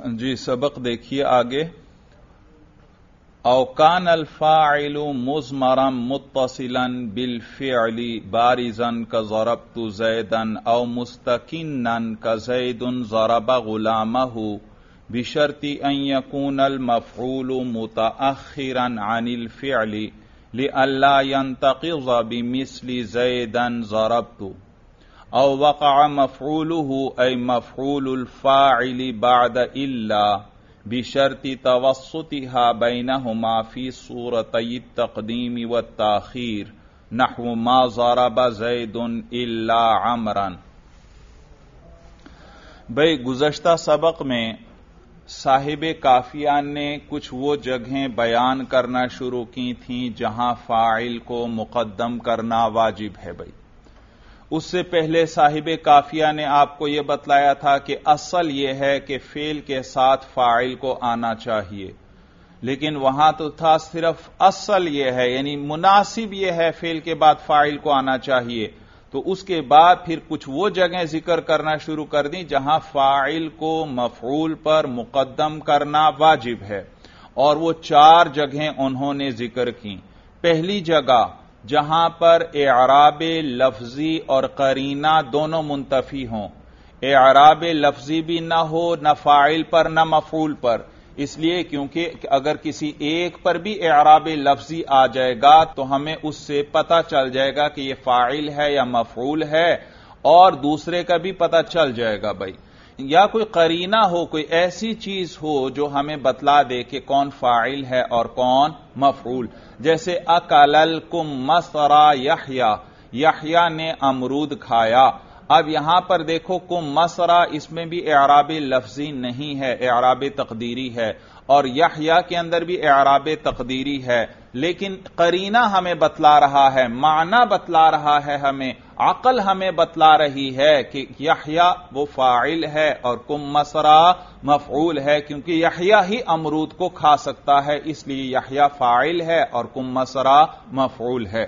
جی सबक देखिए आगे। औकान الفاعل مضمرا متصلا بالفعل بارزا كضربت زيدا او مستكنا كزيد ضرب غلامه بشرط ان يكون المفعول متأخرا عن الفعل لئلا ينتقض بمثل زيدا ضربت او وقع مفعوله اي مفعول الفاعل بعد الا بشرط توسطها بينهما في صورتي التقديم والتاخير نحو ما ضرب زيد الا عمرا۔ بھئی گزشتہ سبق میں صاحب کافیہ نے کچھ وہ جگہیں بیان کرنا شروع کی تھیں جہاں فاعل کو مقدم کرنا واجب ہے۔ بھئی اس سے پہلے صاحب کافیہ نے آپ کو یہ بتلایا تھا کہ اصل یہ ہے کہ فعل کے ساتھ فاعل کو آنا چاہیے، لیکن وہاں تو تھا صرف اصل یہ ہے، یعنی مناسب یہ ہے فعل کے بعد فاعل کو آنا چاہیے۔ تو اس کے بعد پھر کچھ وہ جگہیں ذکر کرنا شروع کر دیں جہاں فاعل کو مفعول پر مقدم کرنا واجب ہے، اور وہ 4 جگہیں انہوں نے ذکر کی۔ پہلی جگہ جہاں پر اعراب لفظی اور قرینہ دونوں منتفی ہوں، اعراب لفظی بھی نہ ہو نہ فاعل پر نہ مفعول پر، اس لیے کیونکہ اگر کسی ایک پر بھی اعراب لفظی آ جائے گا تو ہمیں اس سے پتہ چل جائے گا کہ یہ فاعل ہے یا مفعول ہے، اور دوسرے کا بھی پتہ چل جائے گا۔ بھائی یا کوئی قرینہ ہو، کوئی ایسی چیز ہو جو ہمیں بتلا دے کہ کون فاعل ہے اور کون مفعول، جیسے اکل الکمثر یحییٰ، یحییٰ نے امرود کھایا۔ اب یہاں پر دیکھو کمثرہ، اس میں بھی اعراب لفظی نہیں ہے، اعراب تقدیری ہے، اور یحییٰ کے اندر بھی اعراب تقدیری ہے، لیکن قرینہ ہمیں بتلا رہا ہے، معنی بتلا رہا ہے، ہمیں عقل ہمیں بتلا رہی ہے کہ یحییٰ وہ فاعل ہے اور کمثرہ مفعول ہے، کیونکہ یحییٰ ہی امرود کو کھا سکتا ہے، اس لیے یحییٰ فاعل ہے اور کمثرہ مفعول ہے۔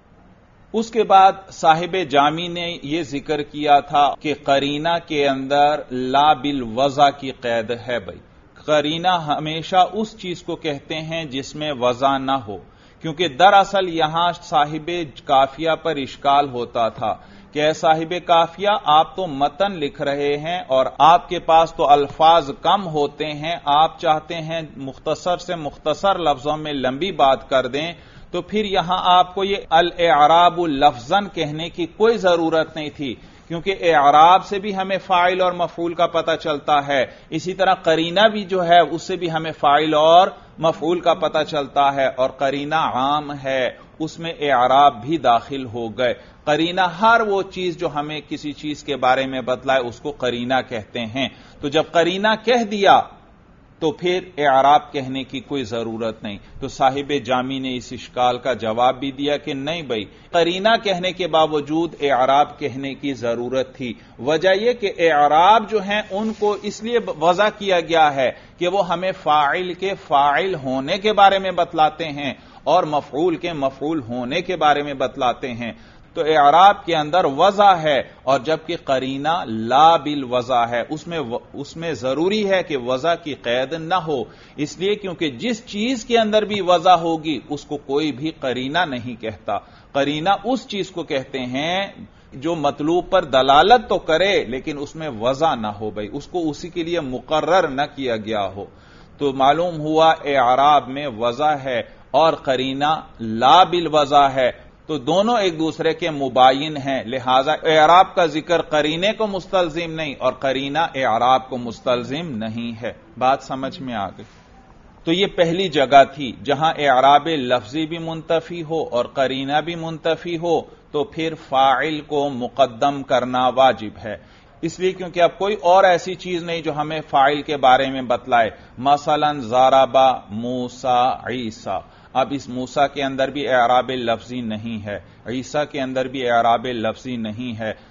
اس کے بعد صاحب جامی نے یہ ذکر کیا تھا کہ قرینہ کے اندر لا بالوضع کی قید ہے۔ بھائی قرینہ ہمیشہ اس چیز کو کہتے ہیں جس میں وضع نہ ہو، کیونکہ دراصل یہاں صاحب کافیہ پر اشکال ہوتا تھا کہ اے صاحب کافیہ، آپ تو متن لکھ رہے ہیں اور آپ کے پاس تو الفاظ کم ہوتے ہیں، آپ چاہتے ہیں مختصر سے مختصر لفظوں میں لمبی بات کر دیں، تو پھر یہاں آپ کو یہ الاعراب لفظاً کہنے کی کوئی ضرورت نہیں تھی، کیونکہ اعراب سے بھی ہمیں فاعل اور مفعول کا پتہ چلتا ہے، اسی طرح قرینہ بھی جو ہے اس سے بھی ہمیں فاعل اور مفعول کا پتہ چلتا ہے، اور قرینہ عام ہے، اس میں اعراب بھی داخل ہو گئے۔ قرینہ ہر وہ چیز جو ہمیں کسی چیز کے بارے میں بتلائے اس کو قرینہ کہتے ہیں۔ تو جب قرینہ کہہ دیا تو پھر اعراب کہنے کی کوئی ضرورت نہیں۔ تو صاحب جامی نے اس اشکال کا جواب بھی دیا کہ نہیں بھائی، قرینہ کہنے کے باوجود اعراب کہنے کی ضرورت تھی۔ وجہ یہ کہ اعراب جو ہیں ان کو اس لیے وضع کیا گیا ہے کہ وہ ہمیں فاعل کے فاعل ہونے کے بارے میں بتلاتے ہیں اور مفعول کے مفعول ہونے کے بارے میں بتلاتے ہیں۔ تو اعراب کے اندر وضع ہے، اور جبکہ قرینہ لا بالوضع ہے، اس میں ضروری ہے کہ وضع کی قید نہ ہو، اس لیے کیونکہ جس چیز کے اندر بھی وضع ہوگی اس کو کوئی بھی قرینہ نہیں کہتا۔ قرینہ اس چیز کو کہتے ہیں جو مطلوب پر دلالت تو کرے لیکن اس میں وضع نہ ہو، بھائی اس کو اسی کے لیے مقرر نہ کیا گیا ہو۔ تو معلوم ہوا اعراب میں وضع ہے اور قرینہ لا بالوضع ہے، تو دونوں ایک دوسرے کے مباین ہیں، لہذا اعراب کا ذکر قرینے کو مستلزم نہیں اور قرینہ اعراب کو مستلزم نہیں ہے۔ بات سمجھ میں آ گئی؟ تو یہ پہلی جگہ تھی جہاں اعراب لفظی بھی منتفی ہو اور قرینہ بھی منتفی ہو تو پھر فاعل کو مقدم کرنا واجب ہے، اس لیے کیونکہ اب کوئی اور ایسی چیز نہیں جو ہمیں فاعل کے بارے میں بتلائے۔ مثلا ضربا موسیٰ عیسیٰ، اب اس موسیٰ کے اندر بھی اعراب لفظی نہیں ہے، عیسیٰ کے اندر بھی اعراب لفظی نہیں ہے،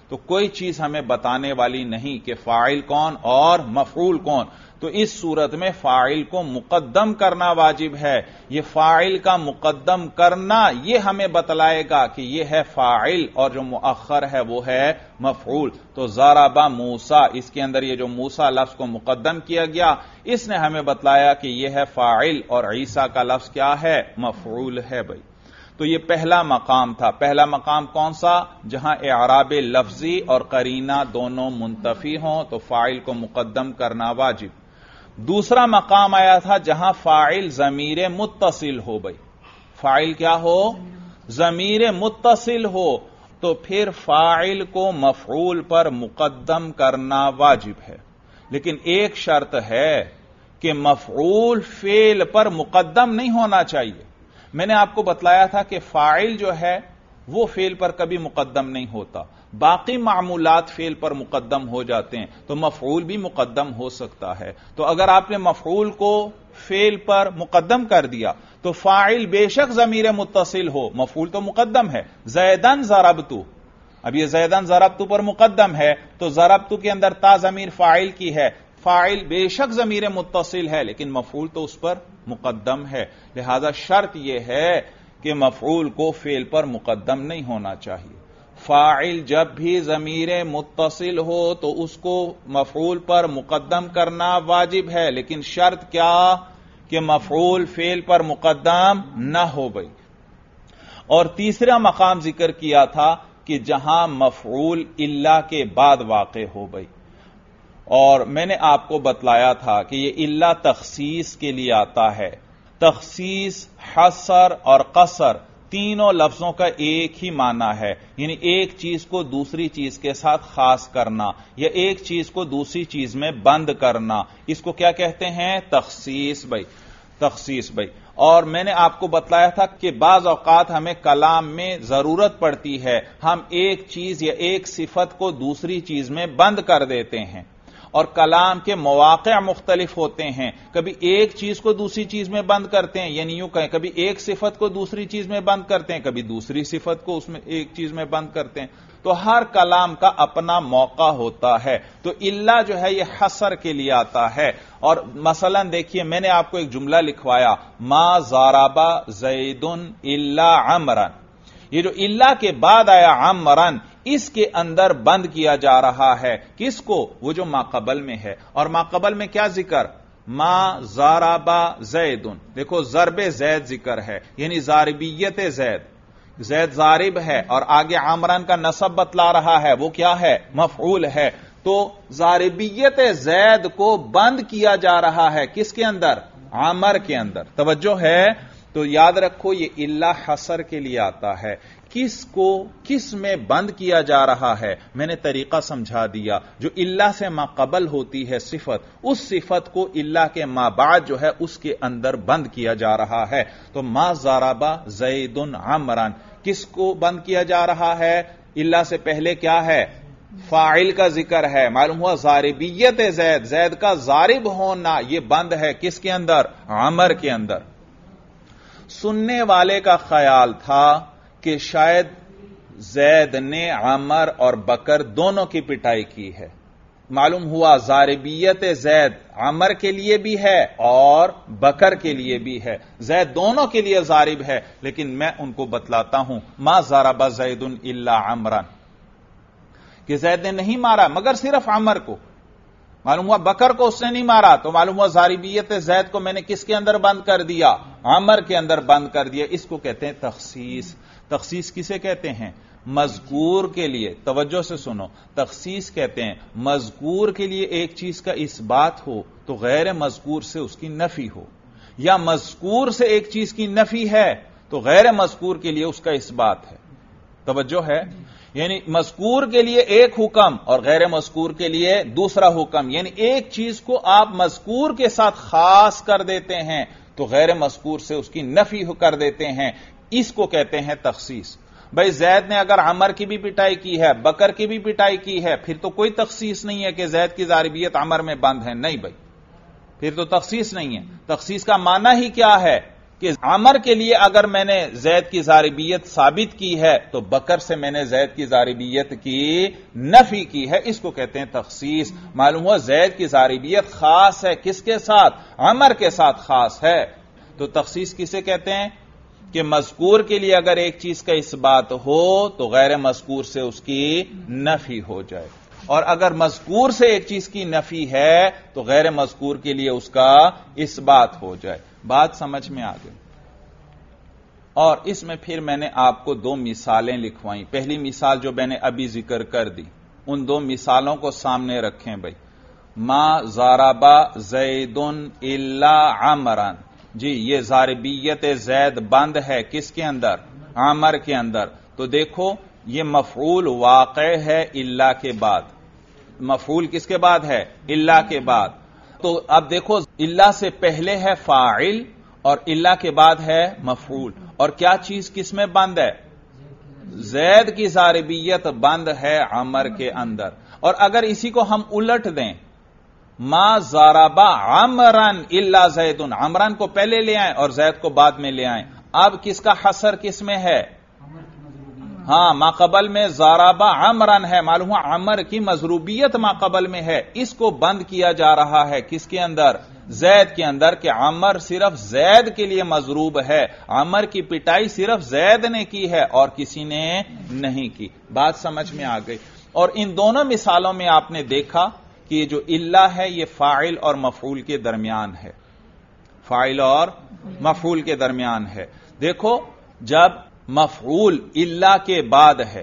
تو کوئی چیز ہمیں بتانے والی نہیں کہ فاعل کون اور مفعول کون. تو اس صورت میں فاعل کو مقدم کرنا واجب ہے. یہ فاعل کا مقدم کرنا یہ ہمیں بتلائے گا کہ یہ ہے فاعل اور جو مؤخر ہے وہ ہے مفعول. تو ضرب موسیٰ، اس کے اندر یہ جو موسیٰ لفظ کو مقدم کیا گیا اس نے ہمیں بتلایا کہ یہ ہے فاعل اور عیسیٰ کا لفظ کیا ہے؟ مفعول ہے بھائی. تو یہ پہلا مقام تھا. پہلا مقام کون سا؟ جہاں اعراب لفظی اور قرینہ دونوں منتفی ہوں تو فاعل کو مقدم کرنا واجب. دوسرا مقام آیا تھا جہاں فاعل ضمیر متصل ہو. بھائی فاعل کیا ہو؟ ضمیر متصل ہو. تو پھر فاعل کو مفعول پر مقدم کرنا واجب ہے. لیکن ایک شرط ہے کہ مفعول فعل پر مقدم نہیں ہونا چاہیے. میں نے آپ کو بتلایا تھا کہ فاعل جو ہے وہ فعل پر کبھی مقدم نہیں ہوتا، باقی معمولات فعل پر مقدم ہو جاتے ہیں، تو مفعول بھی مقدم ہو سکتا ہے. تو اگر آپ نے مفعول کو فعل پر مقدم کر دیا تو فاعل بے شک ضمیر متصل ہو، مفعول تو مقدم ہے. زیدن ضربتو، اب یہ زیدن ضربتو پر مقدم ہے تو ضربتو کے اندر تا ضمیر فاعل کی ہے. فاعل بے شک ضمیر متصل ہے لیکن مفعول تو اس پر مقدم ہے. لہذا شرط یہ ہے کہ مفعول کو فعل پر مقدم نہیں ہونا چاہیے. فاعل جب بھی ضمیر متصل ہو تو اس کو مفعول پر مقدم کرنا واجب ہے، لیکن شرط کیا کہ مفعول فعل پر مقدم نہ ہو. بھائی اور تیسرا مقام ذکر کیا تھا کہ جہاں مفعول الا کے بعد واقع ہو. بھائی اور میں نے آپ کو بتلایا تھا کہ یہ الا تخصیص کے لیے آتا ہے. تخصیص، حصر اور قصر تینوں لفظوں کا ایک ہی معنی ہے، یعنی ایک چیز کو دوسری چیز کے ساتھ خاص کرنا یا ایک چیز کو دوسری چیز میں بند کرنا. اس کو کیا کہتے ہیں؟ تخصیص. بھائی تخصیص. بھائی اور میں نے آپ کو بتلایا تھا کہ بعض اوقات ہمیں کلام میں ضرورت پڑتی ہے، ہم ایک چیز یا ایک صفت کو دوسری چیز میں بند کر دیتے ہیں اور کلام کے مواقع مختلف ہوتے ہیں. کبھی ایک چیز کو دوسری چیز میں بند کرتے ہیں، یعنی یوں کہیں کبھی ایک صفت کو دوسری چیز میں بند کرتے ہیں، کبھی دوسری صفت کو اس میں ایک چیز میں بند کرتے ہیں. تو ہر کلام کا اپنا موقع ہوتا ہے. تو الا جو ہے یہ حصر کے لیے آتا ہے. اور مثلا دیکھیے میں نے آپ کو ایک جملہ لکھوایا، ما ضرب زید الا عمرا. یہ جو الا کے بعد آیا عمرن، اس کے اندر بند کیا جا رہا ہے. کس کو؟ وہ جو ما قبل میں ہے. اور ما قبل میں کیا ذکر؟ ما ضرب زید. دیکھو ضرب زید ذکر ہے، یعنی ضاربیت زید. زید ضارب ہے اور آگے عمران کا نسب بتلا رہا ہے، وہ کیا ہے؟ مفعول ہے. تو ضاربیت زید کو بند کیا جا رہا ہے کس کے اندر؟ عمر کے اندر. توجہ ہے؟ تو یاد رکھو یہ الا حصر کے لیے آتا ہے. کس کو کس میں بند کیا جا رہا ہے میں نے طریقہ سمجھا دیا. جو الا سے ما قبل ہوتی ہے صفت، اس صفت کو الا کے ما بعد جو ہے اس کے اندر بند کیا جا رہا ہے. تو ما ضرب زید عمرا کس کو بند کیا جا رہا ہے؟ الا سے پہلے کیا ہے؟ فاعل کا ذکر ہے. معلوم ہوا ضاربیت زید، زید کا ضارب ہونا یہ بند ہے کس کے اندر؟ عمر کے اندر. سننے والے کا خیال تھا کہ شاید زید نے عمر اور بکر دونوں کی پٹائی کی ہے. معلوم ہوا ضاربیت زید عمر کے لیے بھی ہے اور بکر کے لیے بھی ہے. زید دونوں کے لیے ضارب ہے، لیکن میں ان کو بتلاتا ہوں ما ضرب زید الا عمرا، کہ زید نے نہیں مارا مگر صرف عمر کو. معلوم ہوا بکر کو اس نے نہیں مارا، تو معلوم ہوا ضاربیت زید کو میں نے کس کے اندر بند کر دیا؟ عمر کے اندر بند کر دیا. اس کو کہتے ہیں تخصیص. تخصیص کسے کہتے ہیں؟ مذکور کے لیے. توجہ سے سنو، تخصیص کہتے ہیں مذکور کے لیے ایک چیز کا اثبات ہو تو غیر مذکور سے اس کی نفی ہو، یا مذکور سے ایک چیز کی نفی ہے تو غیر مذکور کے لیے اس کا اثبات ہے. توجہ ہے؟ یعنی مذکور کے لیے ایک حکم اور غیر مذکور کے لیے دوسرا حکم. یعنی ایک چیز کو آپ مذکور کے ساتھ خاص کر دیتے ہیں تو غیر مذکور سے اس کی نفی کر دیتے ہیں. اس کو کہتے ہیں تخصیص. بھائی زید نے اگر عمر کی بھی پٹائی کی ہے، بکر کی بھی پٹائی کی ہے، پھر تو کوئی تخصیص نہیں ہے کہ زید کی ضاربیت عمر میں بند ہے. نہیں بھائی، پھر تو تخصیص نہیں ہے. تخصیص کا معنی ہی کیا ہے کہ عمر کے لیے اگر میں نے زید کی ضاربیت ثابت کی ہے تو بکر سے میں نے زید کی ضاربیت کی نفی کی ہے. اس کو کہتے ہیں تخصیص. معلوم ہوا زید کی ضاربیت خاص ہے کس کے ساتھ؟ عمر کے ساتھ خاص ہے. تو تخصیص کسے کہتے ہیں؟ کہ مذکور کے لیے اگر ایک چیز کا اثبات ہو تو غیر مذکور سے اس کی نفی ہو جائے، اور اگر مذکور سے ایک چیز کی نفی ہے تو غیر مذکور کے لیے اس کا اثبات ہو جائے. بات سمجھ میں آ گئی. اور اس میں پھر میں نے آپ کو دو مثالیں لکھوائیں. پہلی مثال جو میں نے ابھی ذکر کر دی، ان دو مثالوں کو سامنے رکھیں بھائی. ما ضربا زید الا عمرا، جی یہ ضاربیت زید بند ہے کس کے اندر؟ عمر کے اندر. تو دیکھو یہ مفعول واقع ہے الا کے بعد. مفعول کس کے بعد ہے؟ الا کے بعد. تو اب دیکھو الا سے پہلے ہے فاعل اور الا کے بعد ہے مفعول. اور کیا چیز کس میں بند ہے؟ زید کی ضاربیت بند ہے عمر کے اندر. اور اگر اسی کو ہم الٹ دیں، ما ضربا عمرن الا زید، عمرن کو پہلے لے آئیں اور زید کو بعد میں لے آئیں. اب کس کا حصر کس میں ہے؟ ہاں، ما قبل میں ضربا عمرن ہے، معلوم ہوا عمر کی مضروبیت ما قبل میں ہے. اس کو بند کیا جا رہا ہے کس کے اندر؟ زید کے اندر، کہ عمر صرف زید کے لیے مضروب ہے. عمر کی پٹائی صرف زید نے کی ہے اور کسی نے نہیں کی. بات سمجھ میں آ گئی. اور ان دونوں مثالوں میں آپ نے دیکھا کہ یہ جو الا ہے یہ فاعل اور مفعول کے درمیان ہے. فاعل اور مفعول کے درمیان ہے. دیکھو جب مفعول الا کے بعد ہے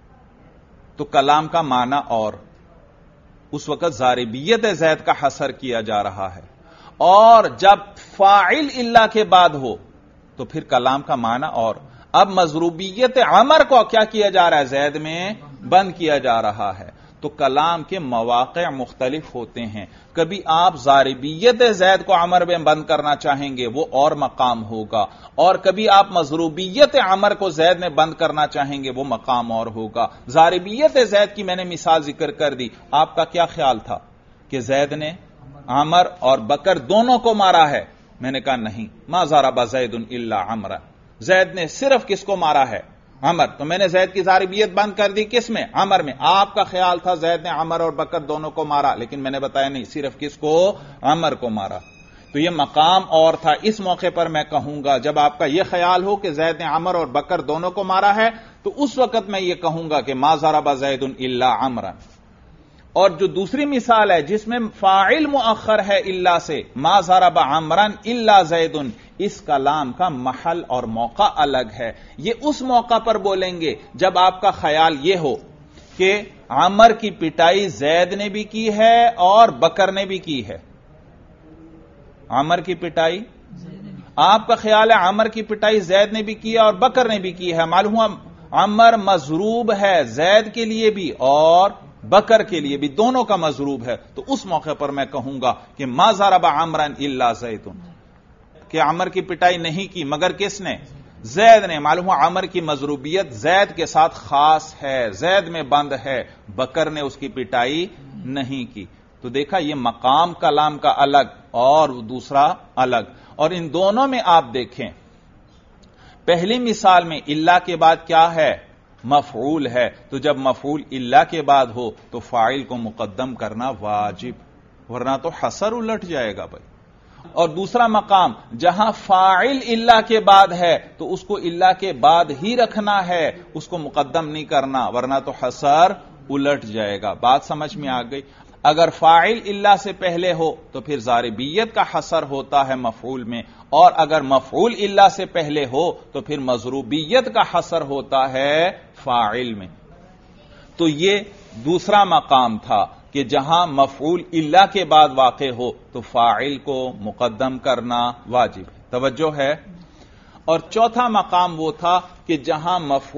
تو کلام کا معنی اور، اس وقت ضاربیت زید کا حصر کیا جا رہا ہے. اور جب فاعل الا کے بعد ہو تو پھر کلام کا معنی اور. اب مضروبیت عمر کو کیا کیا جا رہا ہے؟ زید میں بند کیا جا رہا ہے. تو کلام کے مواقع مختلف ہوتے ہیں. کبھی آپ ضاربیت زید کو عمر میں بند کرنا چاہیں گے، وہ اور مقام ہوگا. اور کبھی آپ مضروبیت عمر کو زید میں بند کرنا چاہیں گے، وہ مقام اور ہوگا. ضاربیت زید کی میں نے مثال ذکر کر دی. آپ کا کیا خیال تھا کہ زید نے عمر اور بکر دونوں کو مارا ہے؟ میں نے کہا نہیں، ما ضرب زید الا عمرا، زید نے صرف کس کو مارا ہے؟ عمر. تو میں نے زید کی ضاربیت بند کر دی کس میں؟ عمر میں. آپ کا خیال تھا زید نے عمر اور بکر دونوں کو مارا، لیکن میں نے بتایا نہیں، صرف کس کو؟ عمر کو مارا. تو یہ مقام اور تھا. اس موقع پر میں کہوں گا جب آپ کا یہ خیال ہو کہ زید نے عمر اور بکر دونوں کو مارا ہے تو اس وقت میں یہ کہوں گا کہ ما ضرب زید الا عمرا. اور جو دوسری مثال ہے جس میں فاعل مؤخر ہے الا سے، ما ضرب عمرا الا زید، اس کلام کا محل اور موقع الگ ہے. یہ اس موقع پر بولیں گے جب آپ کا خیال یہ ہو کہ عمر کی پٹائی زید نے بھی کی ہے اور بکر نے بھی کی ہے. عمر کی پٹائی، آپ کا خیال ہے عمر کی پٹائی زید نے بھی کی ہے اور بکر نے بھی کی ہے. معلوم ہوا عمر مضروب ہے زید کے لیے بھی اور بکر کے لیے بھی، دونوں کا مضروب ہے. تو اس موقع پر میں کہوں گا کہ ما ضرب عمرا الا زید، کہ عمر کی پٹائی نہیں کی مگر کس نے؟ زید نے. معلوم ہوا عمر کی مضروبیت زید کے ساتھ خاص ہے، زید میں بند ہے، بکر نے اس کی پٹائی نہیں کی. تو دیکھا یہ مقام کلام کا الگ اور دوسرا الگ. اور ان دونوں میں آپ دیکھیں، پہلی مثال میں الا کے بعد کیا ہے؟ مفعول ہے. تو جب مفعول الا کے بعد ہو تو فاعل کو مقدم کرنا واجب، ورنہ تو حصر الٹ جائے گا بھائی. اور دوسرا مقام جہاں فاعل الا کے بعد ہے تو اس کو الا کے بعد ہی رکھنا ہے، اس کو مقدم نہیں کرنا، ورنہ تو حصر الٹ جائے گا. بات سمجھ میں آ گئی. اگر فاعل الا سے پہلے ہو تو پھر ضاربیت کا حصر ہوتا ہے مفعول میں، اور اگر مفعول الا سے پہلے ہو تو پھر مضروبیت کا حصر ہوتا ہے فاعل میں. تو یہ دوسرا مقام تھا کہ جہاں مفعول الا کے بعد واقع ہو تو فاعل کو مقدم کرنا واجب ہے. توجہ ہے. اور چوتھا مقام وہ تھا کہ جہاں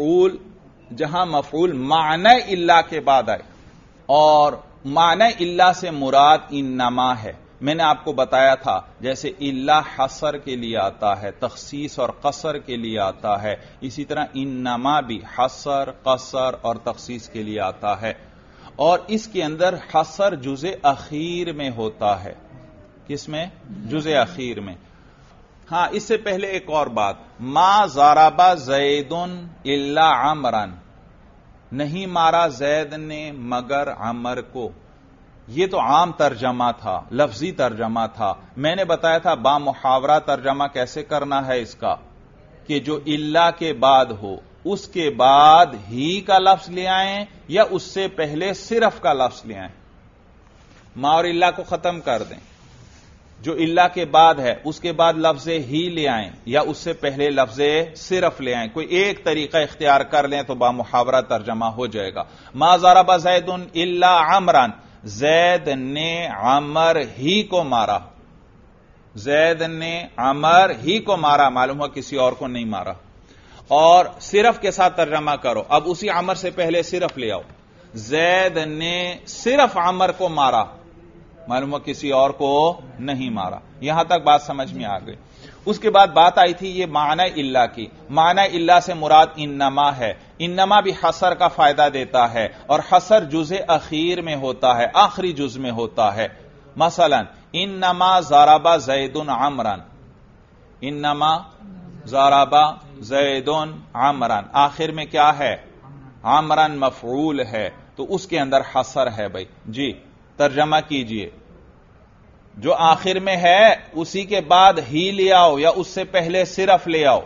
مفعول معنی الا کے بعد آئے، اور معنی الا سے مراد انما ہے. میں نے آپ کو بتایا تھا جیسے الا حصر کے لیے آتا ہے، تخصیص اور قصر کے لیے آتا ہے، اسی طرح انما بھی حصر، قصر اور تخصیص کے لیے آتا ہے. اور اس کے اندر حصر جزء اخیر میں ہوتا ہے. کس میں؟ جزء اخیر میں. ہاں اس سے پہلے ایک اور بات، ما ضرب زید الا عمرا، نہیں مارا زید نے مگر عمر کو. یہ تو عام ترجمہ تھا، لفظی ترجمہ تھا. میں نے بتایا تھا با محاورہ ترجمہ کیسے کرنا ہے اس کا، کہ جو الا کے بعد ہو اس کے بعد ہی کا لفظ لے آئیں یا اس سے پہلے صرف کا لفظ لے آئیں. ما اور الا کو ختم کر دیں، جو الا کے بعد ہے اس کے بعد لفظ ہی لے آئیں یا اس سے پہلے لفظ صرف لے آئیں. کوئی ایک طریقہ اختیار کر لیں تو با محاورہ ترجمہ ہو جائے گا. ما ضرب زید الا عمرا، زید نے عمر ہی کو مارا، زید نے عمر ہی کو مارا، معلوم ہوا کسی اور کو نہیں مارا. اور صرف کے ساتھ ترجمہ کرو، اب اسی عمر سے پہلے صرف لے آؤ. زید نے صرف عمر کو مارا، معلوم ہوا کسی اور کو نہیں مارا. یہاں تک بات سمجھ میں آ گئی. اس کے بعد بات آئی تھی یہ معنی الا کی. معنی الا سے مراد انما ہے. انما بھی حصر کا فائدہ دیتا ہے، اور حصر جز اخیر میں ہوتا ہے، آخری جز میں ہوتا ہے. مثلا انما ضرب زید عمرا، انما ضرب زید عمرا، آخر میں کیا ہے؟ عمرا مفعول ہے، تو اس کے اندر حصر ہے. بھائی جی ترجمہ کیجئے. جو آخر میں ہے اسی کے بعد ہی لے آؤ یا اس سے پہلے صرف لے آؤ.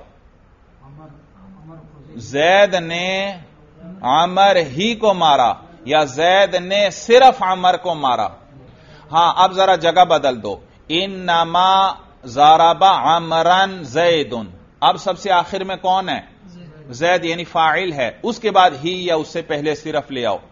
زید نے عمر ہی کو مارا یا زید نے صرف عمر کو مارا. ہاں اب ذرا جگہ بدل دو. انما ضرب عمرا زید، اب سب سے آخر میں کون ہے؟ زید یعنی فاعل ہے. اس کے بعد ہی یا اس سے پہلے صرف لے آؤ.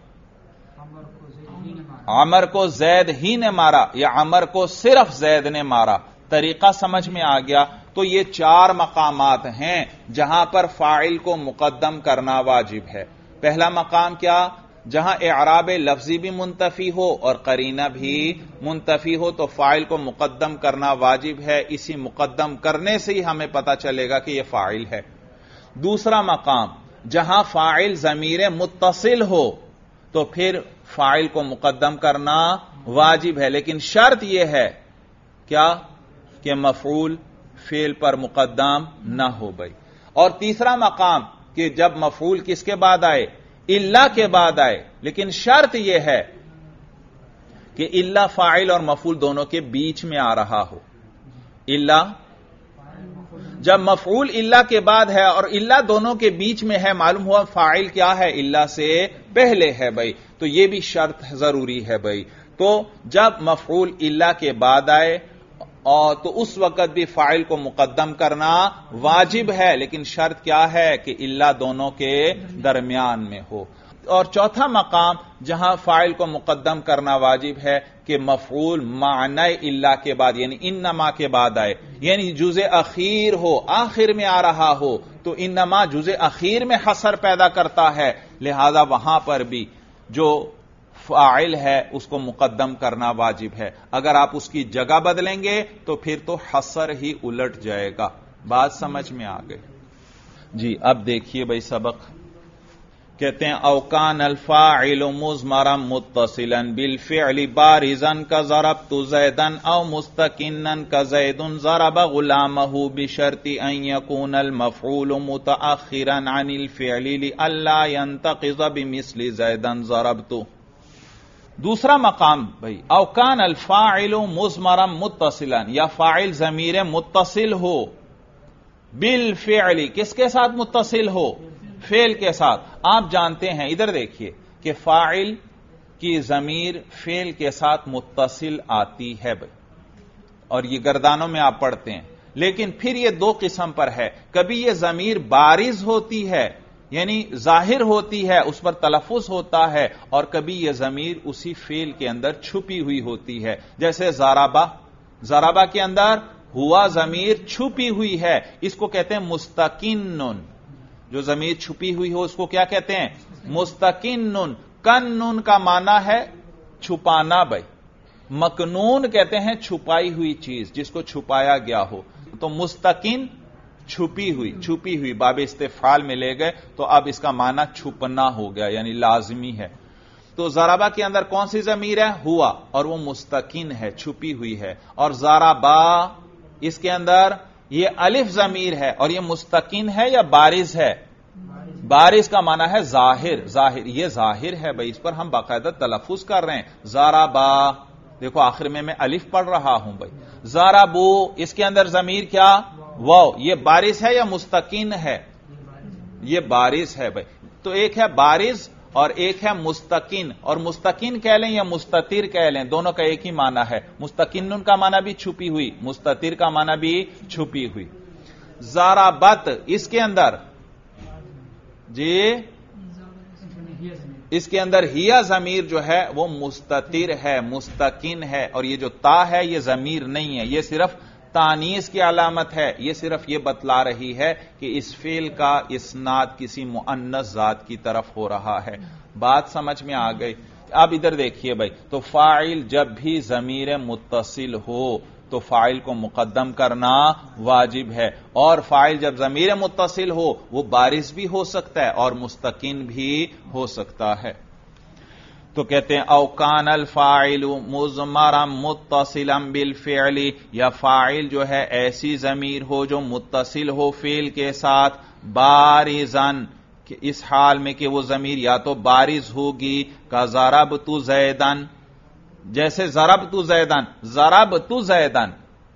عمر کو زید ہی نے مارا یا عمر کو صرف زید نے مارا. طریقہ سمجھ میں آ گیا. تو یہ 4 مقامات ہیں جہاں پر فاعل کو مقدم کرنا واجب ہے. پہلا مقام کیا؟ جہاں اعراب لفظی بھی منتفی ہو اور قرینہ بھی منتفی ہو تو فاعل کو مقدم کرنا واجب ہے. اسی مقدم کرنے سے ہی ہمیں پتا چلے گا کہ یہ فاعل ہے. دوسرا مقام جہاں فاعل ضمیر متصل ہو تو پھر فاعل کو مقدم کرنا واجب ہے، لیکن شرط یہ ہے کیا کہ مفعول فعل پر مقدم نہ ہو. بھائی اور تیسرا مقام کہ جب مفعول کس کے بعد آئے؟ الا کے بعد آئے، لیکن شرط یہ ہے کہ الا فاعل اور مفعول دونوں کے بیچ میں آ رہا ہو. الا جب مفعول الا کے بعد ہے اور الا دونوں کے بیچ میں ہے، معلوم ہوا فاعل کیا ہے؟ الا سے پہلے ہے. بھائی تو یہ بھی شرط ضروری ہے. بھائی تو جب مفعول الا کے بعد آئے اور تو اس وقت بھی فاعل کو مقدم کرنا واجب ہے، لیکن شرط کیا ہے کہ الا دونوں کے درمیان میں ہو. اور چوتھا مقام جہاں فاعل کو مقدم کرنا واجب ہے کہ مفعول معنی الا کے بعد یعنی انما کے بعد آئے، یعنی جز اخیر ہو، آخر میں آ رہا ہو تو انما جز اخیر میں حصر پیدا کرتا ہے. لہذا وہاں پر بھی جو فاعل ہے اس کو مقدم کرنا واجب ہے. اگر آپ اس کی جگہ بدلیں گے تو پھر تو حصر ہی الٹ جائے گا. بات سمجھ میں آ گئی؟ جی اب دیکھیے بھائی سبق کہتے ہیں اوکان الفاعل مضمرا متصلا بالفعل بارزا كضربت زيدا او مستقنا كزيد ضرب غلامه بشرط ان يكون المفعول متاخرا عن الفعل لئلا ينتقض بمثل زيدا ضربت. دوسرا مقام بھائی اوکان الفاعل مضمرا متصلا، یا فاعل ضمیر متصل ہو بالفعل، کس کے ساتھ متصل ہو؟ فعل کے ساتھ. آپ جانتے ہیں ادھر دیکھیے کہ فاعل کی ضمیر فعل کے ساتھ متصل آتی ہے بھائی، اور یہ گردانوں میں آپ پڑھتے ہیں. لیکن پھر یہ 2 قسم پر ہے. کبھی یہ ضمیر بارز ہوتی ہے یعنی ظاہر ہوتی ہے، اس پر تلفظ ہوتا ہے، اور کبھی یہ ضمیر اسی فعل کے اندر چھپی ہوئی ہوتی ہے. جیسے ضربہ، ضربہ کے اندر ہوا ضمیر چھپی ہوئی ہے، اس کو کہتے ہیں مستقن. جو ضمیر چھپی ہوئی ہو اس کو کیا کہتے ہیں؟ مستقن. کنن کا معنی ہے چھپانا بھائی. مکنون کہتے ہیں چھپائی ہوئی چیز جس کو چھپایا گیا ہو. تو مستقن چھپی ہوئی باب استفعال میں لے گئے تو اب اس کا معنی چھپنا ہو گیا یعنی لازمی ہے. تو ضربہ کے اندر کون سی ضمیر ہے؟ ہوا، اور وہ مستقن ہے، چھپی ہوئی ہے. اور ضربہ اس کے اندر یہ الف ضمیر ہے اور یہ مستقن ہے یا بارز ہے؟ بارز کا معنی ہے ظاہر، ظاہر، یہ ظاہر ہے بھائی، اس پر ہم باقاعدہ تلفظ کر رہے ہیں. ضربا، دیکھو آخر میں الف پڑھ رہا ہوں بھائی. ضربو، اس کے اندر ضمیر کیا؟ واو. یہ بارز ہے یا مستقن ہے؟ یہ بارز ہے بھائی. تو ایک ہے بارز اور ایک ہے مستقن، اور مستقن کہہ لیں یا مستتر کہہ لیں، دونوں کا ایک ہی معنی ہے. مستقن کا معنی بھی چھپی ہوئی، مستتر کا معنی بھی چھپی ہوئی. ضربت، اس کے اندر جی اس کے اندر ہیا ضمیر جو ہے وہ مستتر ہے، مستقن ہے، اور یہ جو تا ہے یہ ضمیر نہیں ہے، یہ صرف تانیث کی علامت ہے. یہ صرف یہ بتلا رہی ہے کہ اس فعل کا اسناد کسی مؤنث ذات کی طرف ہو رہا ہے. بات سمجھ میں آ گئی؟ اب ادھر دیکھیے بھائی، تو فاعل جب بھی ضمیر متصل ہو تو فاعل کو مقدم کرنا واجب ہے، اور فاعل جب ضمیر متصل ہو وہ بارز بھی ہو سکتا ہے اور مستقن بھی ہو سکتا ہے. تو کہتے ہیں او کان الفاعل مضمرا متصلا بالفعل، یا فاعل جو ہے ایسی ضمیر ہو جو متصل ہو فعل کے ساتھ، بارزن، کہ اس حال میں کہ وہ ضمیر یا تو بارز ہوگی، کا ضربت زیدن، جیسے ضربت زیدن، ضربت زیدن،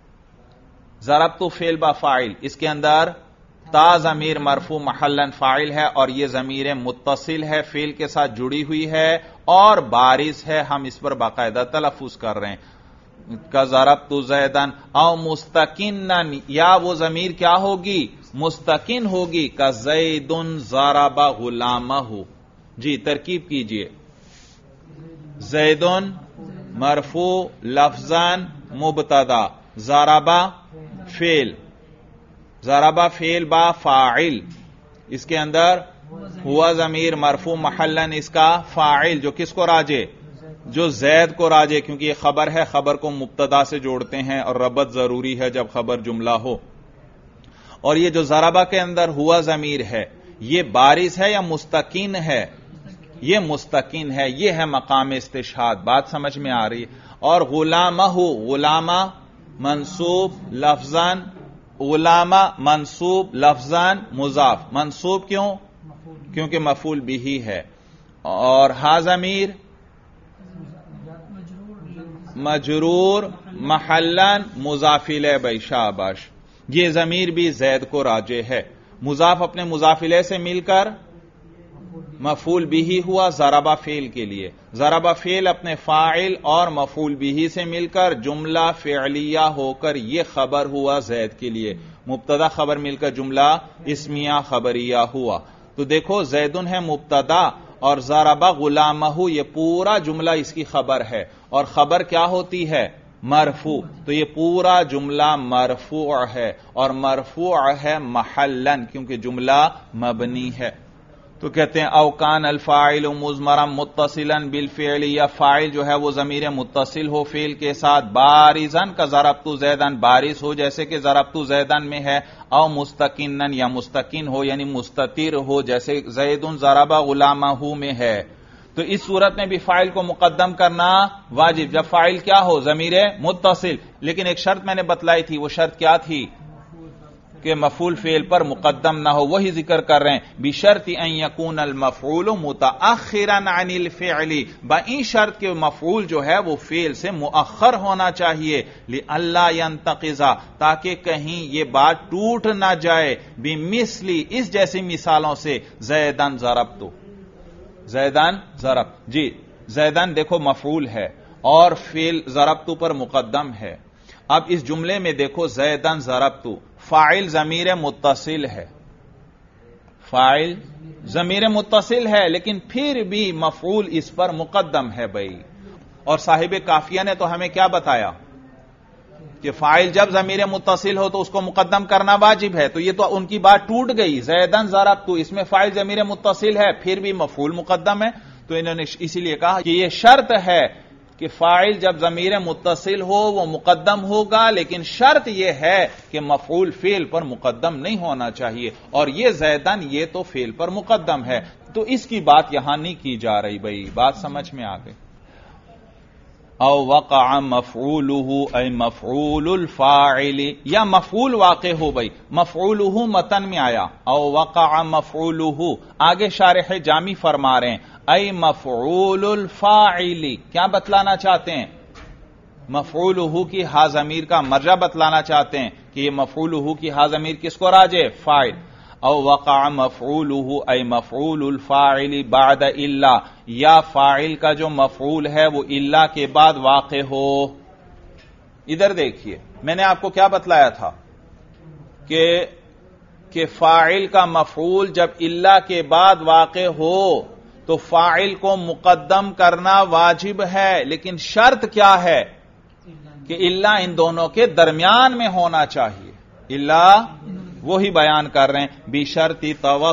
ضربت فعل با فاعل، اس کے اندر تا ضمیر مرفوع محلن فاعل ہے اور یہ ضمیر متصل ہے، فعل کے ساتھ جڑی ہوئی ہے اور بارز ہے، ہم اس پر باقاعدہ تلفظ کر رہے ہیں. کا ضربت زیدن او مستقنن، یا وہ ضمیر کیا ہوگی؟ مستقن ہوگی، کا زید ضرب غلامہ. جی ترکیب کیجئے. زید مرفوع لفظاً مبتدا، ضربہ فعل، ضربہ فعل با فاعل، اس کے اندر ہوا ضمیر مرفوع محلن اس کا فاعل، جو کس کو راجے؟ جو زید کو راجے، کیونکہ یہ خبر ہے، خبر کو مبتدا سے جوڑتے ہیں اور ربط ضروری ہے جب خبر جملہ ہو. اور یہ جو ضربہ کے اندر ہوا ضمیر ہے یہ بارز ہے یا مستقن ہے؟ یہ مستقن ہے، یہ ہے مقام استشہاد. بات سمجھ میں آ رہی ہے؟ اور غلامہ، غلامہ منصوب لفظاً، غلامہ منصوب لفظاً مضاف، منصوب کیوں؟ کیونکہ مفعول بھی ہے. اور ہا ضمیر مجرور محلن مضاف الیہ، بھائی شاباش. یہ ضمیر بھی زید کو راجع ہے، مضاف اپنے مضاف الیہ سے مل کر مفعول بھی ہوا ضربہ فعل کے لیے، ضربہ فعل اپنے فاعل اور مفعول بھی سے مل کر جملہ فعلیہ ہو کر یہ خبر ہوا زید کے لیے، مبتدا خبر مل کر جملہ اسمیہ خبریہ ہوا. تو دیکھو زیدن ہے مبتدا اور ضربہ غلامہ یہ پورا جملہ اس کی خبر ہے، اور خبر کیا ہوتی ہے؟ مرفوع. تو یہ پورا جملہ مرفوع ہے، اور مرفوع ہے محلن کیونکہ جملہ مبنی ہے. تو کہتے ہیں او کان الفاعل مضمرا متصلا بالفعل، یا فاعل جو ہے وہ ضمیر متصل ہو فعل کے ساتھ، بارزن کا ضربت زیدن، بارز ہو جیسے کہ ضربت زیدن میں ہے، او مستقنن، یا مستقن ہو یعنی مستتر ہو جیسے زید ضرب غلامہ میں ہے. تو اس صورت میں بھی فاعل کو مقدم کرنا واجب، جب فاعل کیا ہو؟ ضمیر متصل. لیکن ایک شرط میں نے بتلائی تھی، وہ شرط کیا تھی؟ کہ مفعول فعل پر مقدم نہ ہو. وہی ذکر کر رہے ہیں، بشرط ان یکون المفعول متأخرا عن الفعل، بإن شرط کہ مفعول جو ہے وہ فعل سے مؤخر ہونا چاہیے، لئلا ينتقض، تاکہ کہیں یہ بات ٹوٹ نہ جائے، بمثل، اس جیسی مثالوں سے، زیدن ضربت، زیدن ضربت. جی زیدن دیکھو مفعول ہے اور فعل ضربت پر مقدم ہے. اب اس جملے میں دیکھو زیدن ضربت، فاعل ضمیر متصل ہے، فاعل ضمیر متصل ہے لیکن پھر بھی مفعول اس پر مقدم ہے بھائی. اور صاحب کافیہ نے تو ہمیں کیا بتایا کہ فاعل جب ضمیر متصل ہو تو اس کو مقدم کرنا واجب ہے. تو یہ تو ان کی بات ٹوٹ گئی، زیدن ضربت، اس میں فاعل ضمیر متصل ہے پھر بھی مفعول مقدم ہے. تو انہوں نے اسی لیے کہا کہ یہ شرط ہے کہ فاعل جب ضمیر متصل ہو وہ مقدم ہوگا، لیکن شرط یہ ہے کہ مفعول فعل پر مقدم نہیں ہونا چاہیے. اور یہ زیدن یہ تو فعل پر مقدم ہے، تو اس کی بات یہاں نہیں کی جا رہی بھائی. بات سمجھ میں آ گئی؟ او وقع مفعولہ ای مفعول الفاعل، یا مفعول واقع ہو بھئی، مفعولہ متن میں آیا، او وقع مفعولہ، آگے شارح جامی فرما رہے ہیں ای مفعول الفاعل، کیا بتلانا چاہتے ہیں؟ مفعولہ کی ہا ضمیر کا مرجع بتلانا چاہتے ہیں کہ یہ مفعولہ کی ہا ضمیر کس کو راجع؟ فاعل۔ او وقع مفعولہ ای مفعول الفاعل بعد الا، یا فاعل کا جو مفعول ہے وہ الا کے بعد واقع ہو۔ ادھر دیکھیے میں نے آپ کو کیا بتلایا تھا کہ فاعل کا مفعول جب الا کے بعد واقع ہو تو فاعل کو مقدم کرنا واجب ہے، لیکن شرط کیا ہے کہ الا ان دونوں کے درمیان میں ہونا چاہیے۔ الا وہی بیان کر رہے ہیں بشرط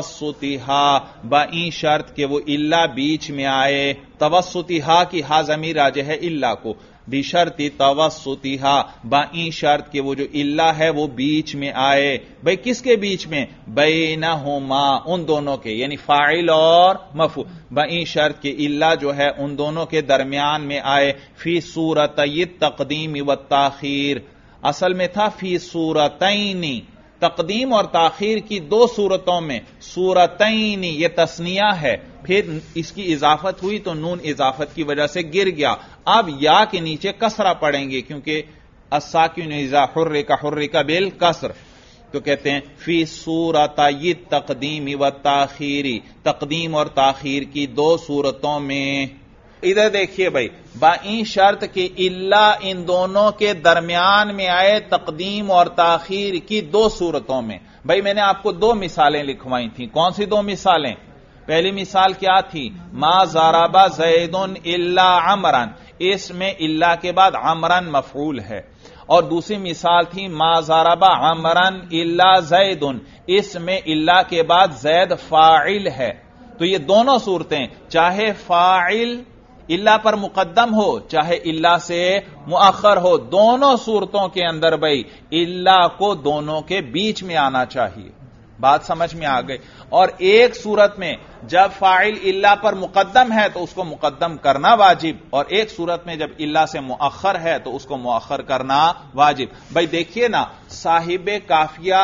توسطھا، بائیں شرط کہ وہ الا بیچ میں آئے، توسطھا کی ہا ضمیر راجع ہے الا کو، بشرط توسطھا، بائیں شرط کہ وہ جو الا ہے وہ بیچ میں آئے۔ بھئی کس کے بیچ میں؟ بینہما، ان دونوں کے، یعنی فاعل اور مفعول، بائیں شرط کہ الا جو ہے ان دونوں کے درمیان میں آئے، فی صورتی التقدیم والتاخیر، اصل میں تھا فی صورتین، تقدیم اور تاخیر کی دو صورتوں میں، صورتین یہ تثنیہ ہے، پھر اس کی اضافت ہوئی تو نون اضافت کی وجہ سے گر گیا، اب یا کے نیچے کسرہ پڑیں گے کیونکہ الساکن اذا حرک حرک بالکسر، تو کہتے ہیں فی صورتی التقدیم والتاخیر، تقدیم اور تاخیر کی دو صورتوں میں۔ ادھر دیکھیے بھائی، بائیں شرط کہ الا ان دونوں کے درمیان میں آئے تقدیم اور تاخیر کی دو صورتوں میں۔ بھائی میں نے آپ کو دو مثالیں لکھوائی تھیں، کون سی دو مثالیں؟ پہلی مثال کیا تھی؟ ما ضرب زید الا عمرا، اس میں الا کے بعد عمرا مفعول ہے، اور دوسری مثال تھی ما ضرب عمرا الا زید، اس میں الا کے بعد زید فاعل ہے۔ تو یہ دونوں صورتیں چاہے فاعل الا پر مقدم ہو چاہے الا سے مؤخر ہو، دونوں صورتوں کے اندر بھائی الا کو دونوں کے بیچ میں آنا چاہیے۔ بات سمجھ میں آ گئی؟ اور ایک صورت میں جب فاعل الا پر مقدم ہے تو اس کو مقدم کرنا واجب، اور ایک صورت میں جب الا سے مؤخر ہے تو اس کو مؤخر کرنا واجب۔ بھائی دیکھیے نا، صاحب کافیہ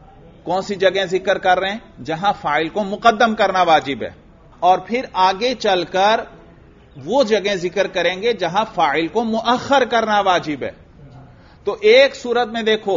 کون سی جگہیں ذکر کر رہے ہیں؟ جہاں فاعل کو مقدم کرنا واجب ہے، اور پھر آگے چل کر وہ جگہیں ذکر کریں گے جہاں فاعل کو مؤخر کرنا واجب ہے۔ تو ایک صورت میں دیکھو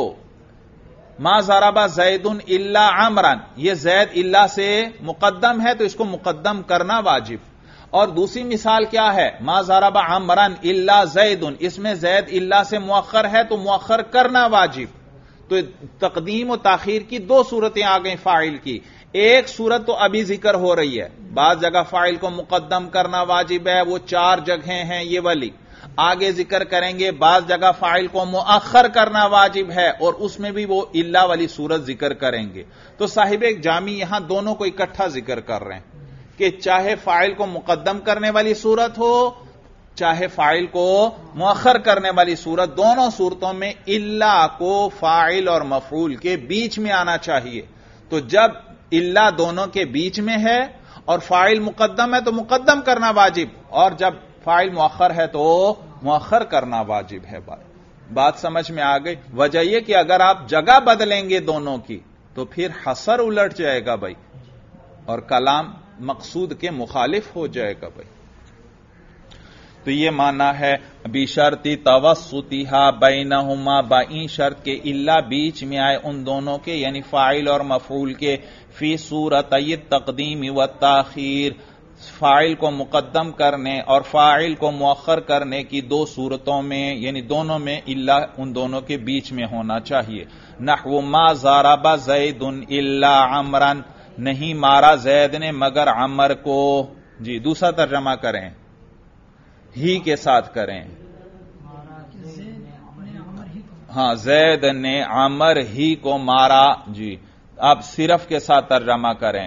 ما ضرب زید الا عمرا، یہ زید الا سے مقدم ہے تو اس کو مقدم کرنا واجب، اور دوسری مثال کیا ہے؟ ما ضرب عمرا الا زید، اس میں زید الا سے مؤخر ہے تو مؤخر کرنا واجب۔ تو تقدیم و تاخیر کی دو صورتیں آ گئیں فاعل کی، ایک صورت تو ابھی ذکر ہو رہی ہے، بعض جگہ فاعل کو مقدم کرنا واجب ہے، وہ چار جگہیں ہیں یہ والی، آگے ذکر کریں گے بعض جگہ فاعل کو مؤخر کرنا واجب ہے، اور اس میں بھی وہ الا والی صورت ذکر کریں گے۔ تو صاحب جامی یہاں دونوں کو اکٹھا ذکر کر رہے ہیں کہ چاہے فاعل کو مقدم کرنے والی صورت ہو چاہے فاعل کو مؤخر کرنے والی صورت، دونوں صورتوں میں الا کو فاعل اور مفعول کے بیچ میں آنا چاہیے۔ تو جب الا دونوں کے بیچ میں ہے اور فاعل مقدم ہے تو مقدم کرنا واجب، اور جب فاعل مؤخر ہے تو مؤخر کرنا واجب ہے۔ بات سمجھ میں آ گئی؟ وجہ یہ کہ اگر آپ جگہ بدلیں گے دونوں کی تو پھر حصر الٹ جائے گا بھائی، اور کلام مقصود کے مخالف ہو جائے گا بھائی۔ تو یہ معنی ہے بشرط توسطھا بینہما، بائیں شرط کے الا بیچ میں آئے ان دونوں کے، یعنی فاعل اور مفعول کے، فی صورتی التقدیم والتاخیر، فاعل کو مقدم کرنے اور فاعل کو مؤخر کرنے کی دو صورتوں میں، یعنی دونوں میں الا ان دونوں کے بیچ میں ہونا چاہیے۔ نحو ما ضرب زید الا عمرا، نہیں مارا زید نے مگر عمر کو۔ جی دوسرا ترجمہ کریں، ہی کے ساتھ کریں، ہاں زید نے عمر ہی کو مارا۔ جی اب صرف کے ساتھ ترجمہ کریں،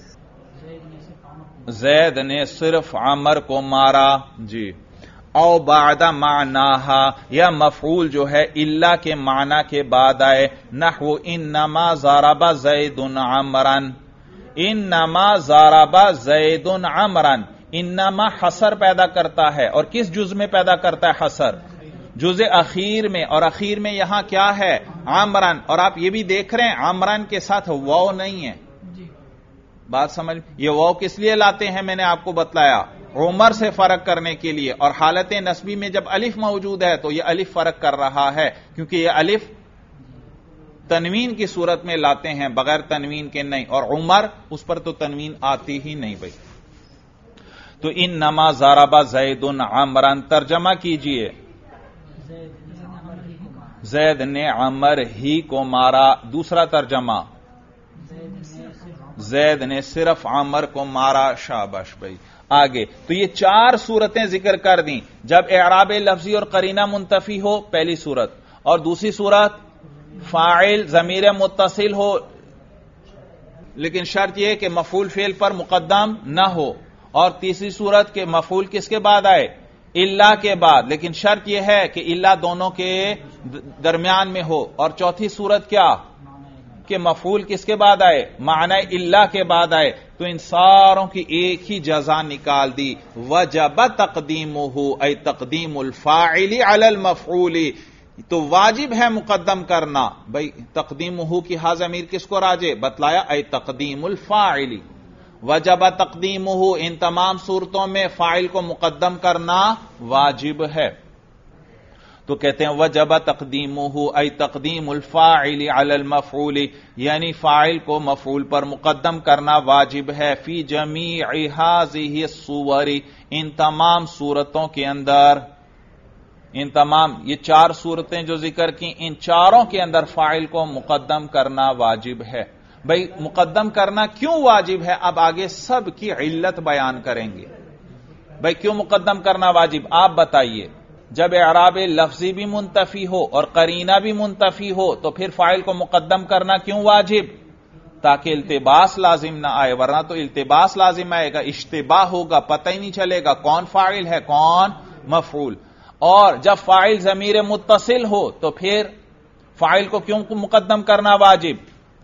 زید نے صرف عمر کو مارا۔ جی او بعد معناہا، یا مفعول جو ہے الا کے معنی کے بعد آئے، نحو انما ضرب زید عمرا، انما ضرب زید عمرا، انما حسر پیدا کرتا ہے، اور کس جز میں پیدا کرتا ہے حسر؟ جز اخیر میں، اور اخیر میں یہاں کیا ہے؟ عمران، اور آپ یہ بھی دیکھ رہے ہیں عمران کے ساتھ واو نہیں ہے، بات سمجھ؟ یہ واو کس لیے لاتے ہیں میں نے آپ کو بتلایا، عمر سے فرق کرنے کے لیے، اور حالت نسبی میں جب الف موجود ہے تو یہ الف فرق کر رہا ہے، کیونکہ یہ الف تنوین کی صورت میں لاتے ہیں، بغیر تنوین کے نہیں، اور عمر اس پر تو تنوین آتی ہی نہیں بھائی۔ تو انما ضرب زید عمرا، ترجمہ کیجئے، زید نے عمر ہی کو مارا۔ دوسرا ترجمہ، زید نے صرف عمر کو مارا۔ شاباش بھائی۔ آگے تو یہ 4 صورتیں ذکر کر دیں، جب اعراب لفظی اور قرینہ منتفی ہو پہلی صورت، اور دوسری صورت فاعل ضمیر متصل ہو، لیکن شرط یہ کہ مفعول فعل پر مقدم نہ ہو، اور تیسری صورت کے مفعول کس کے بعد آئے؟ الا کے بعد، لیکن شرط یہ ہے کہ الا دونوں کے درمیان میں ہو، اور چوتھی صورت کیا کہ مفعول کس کے بعد آئے؟ معنی الا کے بعد آئے۔ تو ان ساروں کی ایک ہی جزا نکال دی، وجب تقدیمہ ای تقدیم الفاعل علی المفعول، تو واجب ہے مقدم کرنا بھائی تقدیمہ کی ہا ضمیر کس کو راجع؟ بتلایا ای تقدیم الفاعل، وجب تقدیمہ، ان تمام صورتوں میں فاعل کو مقدم کرنا واجب ہے۔ تو کہتے ہیں وجب تقدیمہ ای تقدیم الفاعل علی المفعول، یعنی فاعل کو مفعول پر مقدم کرنا واجب ہے، فی جمیع ہذہ الصور، ان تمام صورتوں کے اندر، ان تمام یہ 4 صورتیں جو ذکر کی، ان چاروں کے اندر فاعل کو مقدم کرنا واجب ہے۔ بھئی مقدم کرنا کیوں واجب ہے؟ اب آگے سب کی علت بیان کریں گے۔ بھئی کیوں مقدم کرنا واجب؟ آپ بتائیے۔ جب اعراب لفظی بھی منتفی ہو اور قرینہ بھی منتفی ہو تو پھر فاعل کو مقدم کرنا کیوں واجب؟ تاکہ التباس لازم نہ آئے، ورنہ تو التباس لازم آئے گا، اشتباہ ہوگا، پتہ ہی نہیں چلے گا کون فاعل ہے کون مفعول۔ اور جب فاعل ضمیر متصل ہو تو پھر فاعل کو کیوں مقدم کرنا واجب؟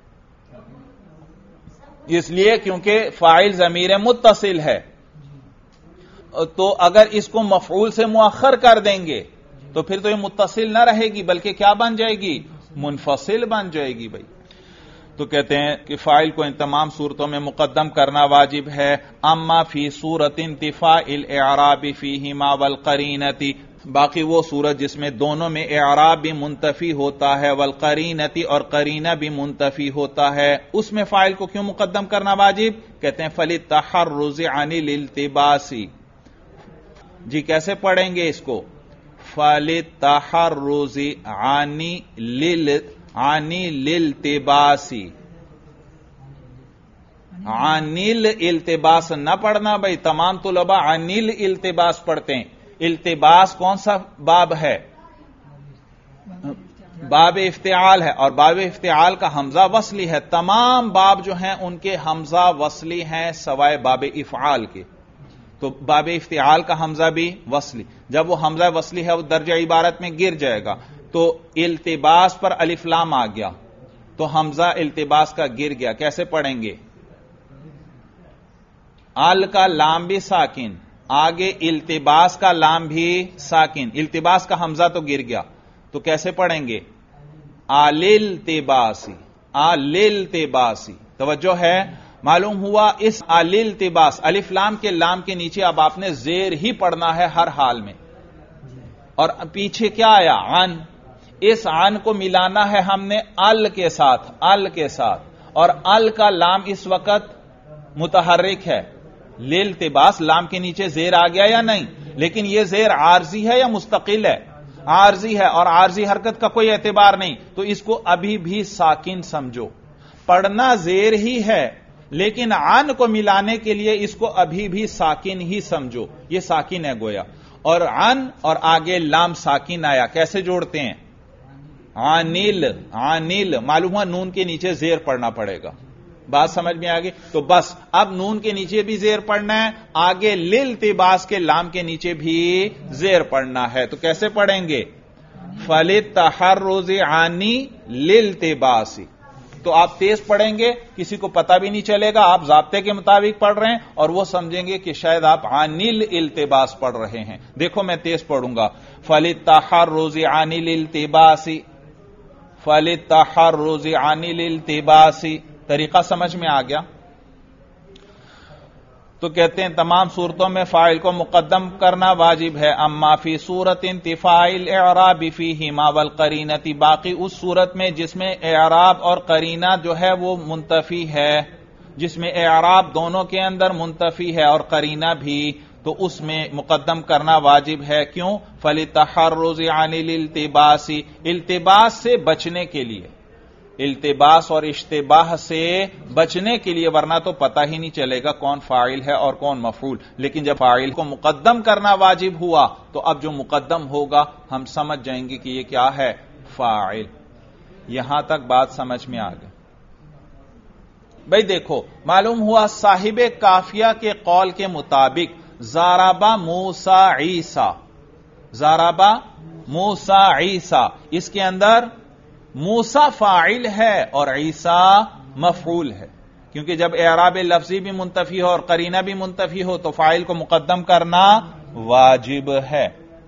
اس لیے کیونکہ فاعل ضمیر متصل ہے، تو اگر اس کو مفعول سے مؤخر کر دیں گے تو پھر تو یہ متصل نہ رہے گی بلکہ کیا بن جائے گی؟ منفصل بن جائے گی بھائی۔ تو کہتے ہیں کہ فاعل کو ان تمام صورتوں میں مقدم کرنا واجب ہے۔ اما فی صورت انتفاء الاعراب فیہما والقرینۃ، باقی وہ صورت جس میں دونوں میں اعراب بھی منتفی ہوتا ہے، والقرینۃ اور قرینہ بھی منتفی ہوتا ہے، اس میں فاعل کو کیوں مقدم کرنا واجب؟ کہتے ہیں فللتحرز عن الالتباس۔ جی کیسے پڑھیں گے اس کو؟ فللتحرز عن الالتباس، عن الالتباس نہ پڑھنا بھائی، تمام طلباء عن الالتباس پڑھتے ہیں۔ التباس کون سا باب ہے؟ باب افتعال ہے، اور باب افتعال کا حمزہ وصلی ہے، تمام باب جو ہیں ان کے حمزہ وصلی ہیں سوائے باب افعال کے، تو باب افتعال کا حمزہ بھی وصلی، جب وہ حمزہ وصلی ہے وہ درجہ عبارت میں گر جائے گا، تو التباس پر الف لام آ گیا تو حمزہ التباس کا گر گیا، کیسے پڑھیں گے؟ ال کا لام بھی ساکن، آگے التباس کا لام بھی ساکن، التباس کا حمزہ تو گر گیا تو کیسے پڑھیں گے؟ الالتباسی، الالتباسی، توجہ ہے؟ معلوم ہوا اس الالتباس الف لام کے نیچے اب آپ نے زیر ہی پڑھنا ہے ہر حال میں، اور پیچھے کیا آیا؟ عن، اس عن کو ملانا ہے ہم نے ال کے ساتھ، ال کے ساتھ، اور ال کا لام اس وقت متحرک ہے، للتباس لام کے نیچے زیر آ گیا یا نہیں؟ لیکن یہ زیر عارضی ہے یا مستقل ہے؟ عارضی ہے، اور عارضی حرکت کا کوئی اعتبار نہیں، تو اس کو ابھی بھی ساکن سمجھو، پڑھنا زیر ہی ہے لیکن عن کو ملانے کے لیے اس کو ابھی بھی ساکن ہی سمجھو، یہ ساکن ہے گویا، اور عن اور آگے لام ساکن آیا، کیسے جوڑتے ہیں؟ عنل، عنل، معلوم ہوا نون کے نیچے زیر پڑھنا پڑے گا، بات سمجھ میں آگئی؟ تو بس اب نون کے نیچے بھی زیر پڑھنا ہے، آگے للتباس کے لام کے نیچے بھی زیر پڑھنا ہے، تو کیسے پڑھیں گے؟ فللتحرز عن للتباس، تو آپ تیز پڑھیں گے، کسی کو پتہ بھی نہیں چلے گا آپ ضابطے کے مطابق پڑھ رہے ہیں، اور وہ سمجھیں گے کہ شاید آپ عن الالتباس پڑھ رہے ہیں۔ دیکھو میں تیز پڑھوں گا، فَلِلتَّحَرُّزِ عَنِ الالتباس، فَلِلتَّحَرُّزِ عَنِ الالتباس، طریقہ سمجھ میں آ گیا؟ تو کہتے ہیں تمام صورتوں میں فاعل کو مقدم کرنا واجب ہے، اما فی صورت انتفاع الاعراب فیہما والقرینۃ، باقی اس صورت میں جس میں اعراب اور قرینہ جو ہے وہ منتفی ہے، جس میں اعراب دونوں کے اندر منتفی ہے اور قرینہ بھی، تو اس میں مقدم کرنا واجب ہے۔ کیوں؟ فَلِتَحَرُّزِ عَنِ الِالْتِبَاسِ، التباس سے بچنے کے لیے، التباس اور اشتباہ سے بچنے کے لیے، ورنہ تو پتہ ہی نہیں چلے گا کون فاعل ہے اور کون مفعول۔ لیکن جب فاعل کو مقدم کرنا واجب ہوا تو اب جو مقدم ہوگا ہم سمجھ جائیں گے کہ یہ کیا ہے؟ فاعل۔ یہاں تک بات سمجھ میں آ گئی؟ بھئی دیکھو، معلوم ہوا صاحب کافیہ کے قول کے مطابق ضرب موسیٰ عیسیٰ، ضرب موسیٰ عیسیٰ، اس کے اندر موسیٰ فاعل ہے اور عیسیٰ مفعول ہے، کیونکہ جب اعراب لفظی بھی منتفی ہو اور قرینہ بھی منتفی ہو تو فاعل کو مقدم کرنا واجب ہے۔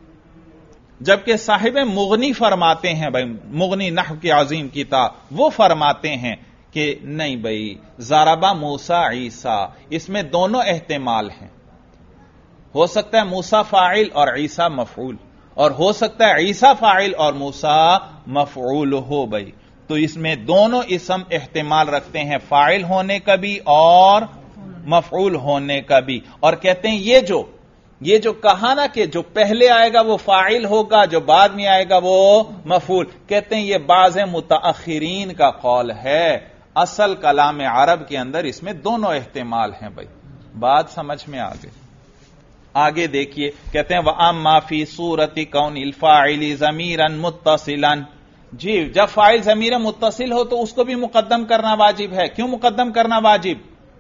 جبکہ صاحب مغنی فرماتے ہیں، بھائی مغنی نحو کی عظیم کتاب، وہ فرماتے ہیں کہ نہیں بھائی، ضرب موسیٰ عیسیٰ، اس میں دونوں احتمال ہیں، ہو سکتا ہے موسیٰ فاعل اور عیسیٰ مفعول، اور ہو سکتا ہے عیسیٰ فاعل اور موسیٰ مفعول ہو۔ بھائی تو اس میں دونوں اسم احتمال رکھتے ہیں، فاعل ہونے کا بھی اور مفعول ہونے کا بھی، اور کہتے ہیں یہ جو کہا نا کہ جو پہلے آئے گا وہ فاعل ہوگا، جو بعد میں آئے گا وہ مفعول، کہتے ہیں یہ بعض متاخرین کا قول ہے، اصل کلام عرب کے اندر اس میں دونوں احتمال ہیں۔ بھائی بات سمجھ میں آ گئی؟ آگے دیکھیے، کہتے ہیں وَأَمَّا فِي صُورَةِ كَوْنِ الْفَاعِلِ ضَمِيرًا مُتَّصِلًا، جی جب فاعل ضمیر متصل ہو تو اس کو بھی مقدم کرنا واجب ہے۔ کیوں مقدم کرنا واجب؟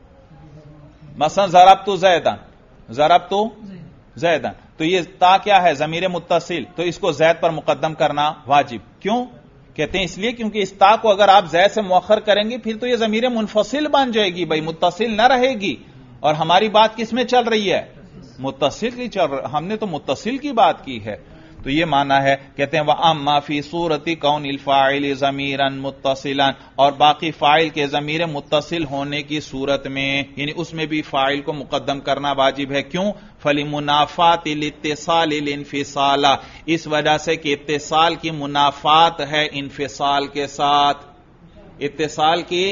مثلا ضربت زیدن، ضربت زیدن، تو یہ تا کیا ہے؟ ضمیر متصل، تو اس کو زید پر مقدم کرنا واجب۔ کیوں؟ کہتے ہیں اس لیے کیونکہ اس تا کو اگر آپ زید سے مؤخر کریں گے پھر تو یہ ضمیر منفصل بن جائے گی، بھائی متصل نہ رہے گی، اور ہماری بات کس میں چل رہی ہے؟ متصل کی چل رہی، ہم نے تو متصل کی بات کی ہے۔ تو یہ معنی ہے، کہتے ہیں وَأَمَّا فِي صُورَةِ كَوْنِ الْفَاعِلِ ضَمِيرًا مُتَّصِلًا، اور باقی فاعل کے ضمیر متصل ہونے کی صورت میں، یعنی اس میں بھی فاعل کو مقدم کرنا واجب ہے۔ کیوں؟ فَلِمُنَافَاتِ الْاِتِّصَالِ الْانْفِصَالَ، اس وجہ سے کہ اتصال کی منافات ہے انفصال کے ساتھ، اتصال کی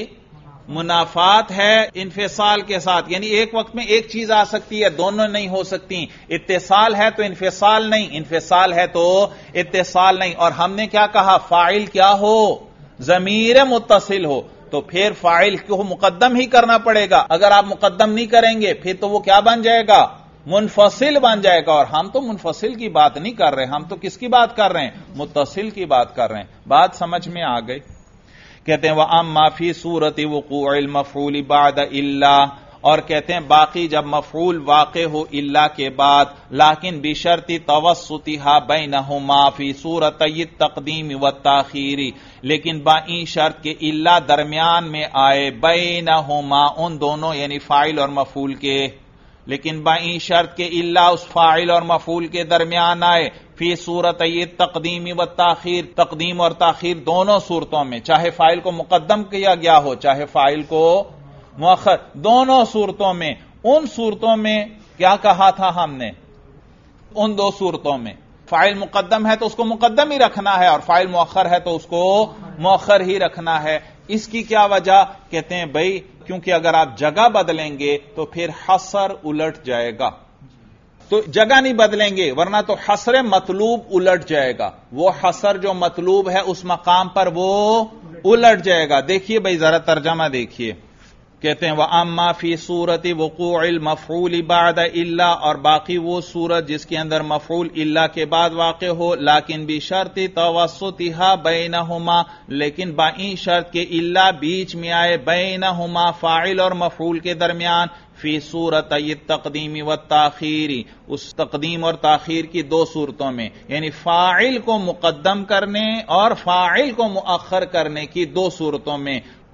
منافات ہے انفصال کے ساتھ، یعنی ایک وقت میں ایک چیز آ سکتی ہے، دونوں نہیں ہو سکتی، اتصال ہے تو انفصال نہیں، انفصال ہے تو اتصال نہیں۔ اور ہم نے کیا کہا؟ فاعل کیا ہو؟ ضمیر متصل ہو، تو پھر فاعل کو مقدم ہی کرنا پڑے گا، اگر آپ مقدم نہیں کریں گے پھر تو وہ کیا بن جائے گا؟ منفصل بن جائے گا، اور ہم تو منفصل کی بات نہیں کر رہے، ہم تو کس کی بات کر رہے ہیں؟ متصل کی بات کر رہے ہیں۔ بات سمجھ میں آ گئی؟ کہتے ہیں وَأَمَّا فِي صُورَةِ وُقُوعِ الْمَفْعُولِ بَعْدَ إِلَّا، اور کہتے ہیں باقی جب مفعول واقع ہو الا کے بعد، لیکن بشرط توسطها بینہما فی صورتی التقدیم والتاخیر، لیکن بائیں شرط کے الا درمیان میں آئے، بینہما ان دونوں یعنی فاعل اور مفعول کے، لیکن بائیں شرط کے الا اس فاعل اور مفعول کے درمیان آئے، فی صورتی التقدیم والتاخیر، تقدیم اور تاخیر دونوں صورتوں میں، چاہے فاعل کو مقدم کیا گیا ہو چاہے فاعل کو مؤخر، دونوں صورتوں میں۔ ان صورتوں میں کیا کہا تھا ہم نے؟ ان دو صورتوں میں فاعل مقدم ہے تو اس کو مقدم ہی رکھنا ہے، اور فاعل مؤخر ہے تو اس کو مؤخر ہی رکھنا ہے۔ اس کی کیا وجہ؟ کہتے ہیں بھائی کیونکہ اگر آپ جگہ بدلیں گے تو پھر حصر الٹ جائے گا، تو جگہ نہیں بدلیں گے ورنہ تو حصر مطلوب الٹ جائے گا، وہ حصر جو مطلوب ہے اس مقام پر وہ الٹ جائے گا۔ دیکھیے بھائی ذرا ترجمہ دیکھیے، کہتے ہیں وَأَمَّا فِي صُورَةِ وُقُوعِ الْمَفْعُولِ بَعْدَ إِلَّا، اور باقی وہ صورت جس کے اندر مفعول الا کے بعد واقع ہو، لیکن بشرط توسطها بینہما، لیکن بائیں شرط کے الا بیچ میں آئے، بینہما فاعل اور مفعول کے درمیان، فی صورتی التقدیم والتاخیر، اس تقدیم اور تاخیر کی دو صورتوں میں، یعنی فاعل کو مقدم کرنے اور فاعل کو مؤخر کرنے کی دو صورتوں میں۔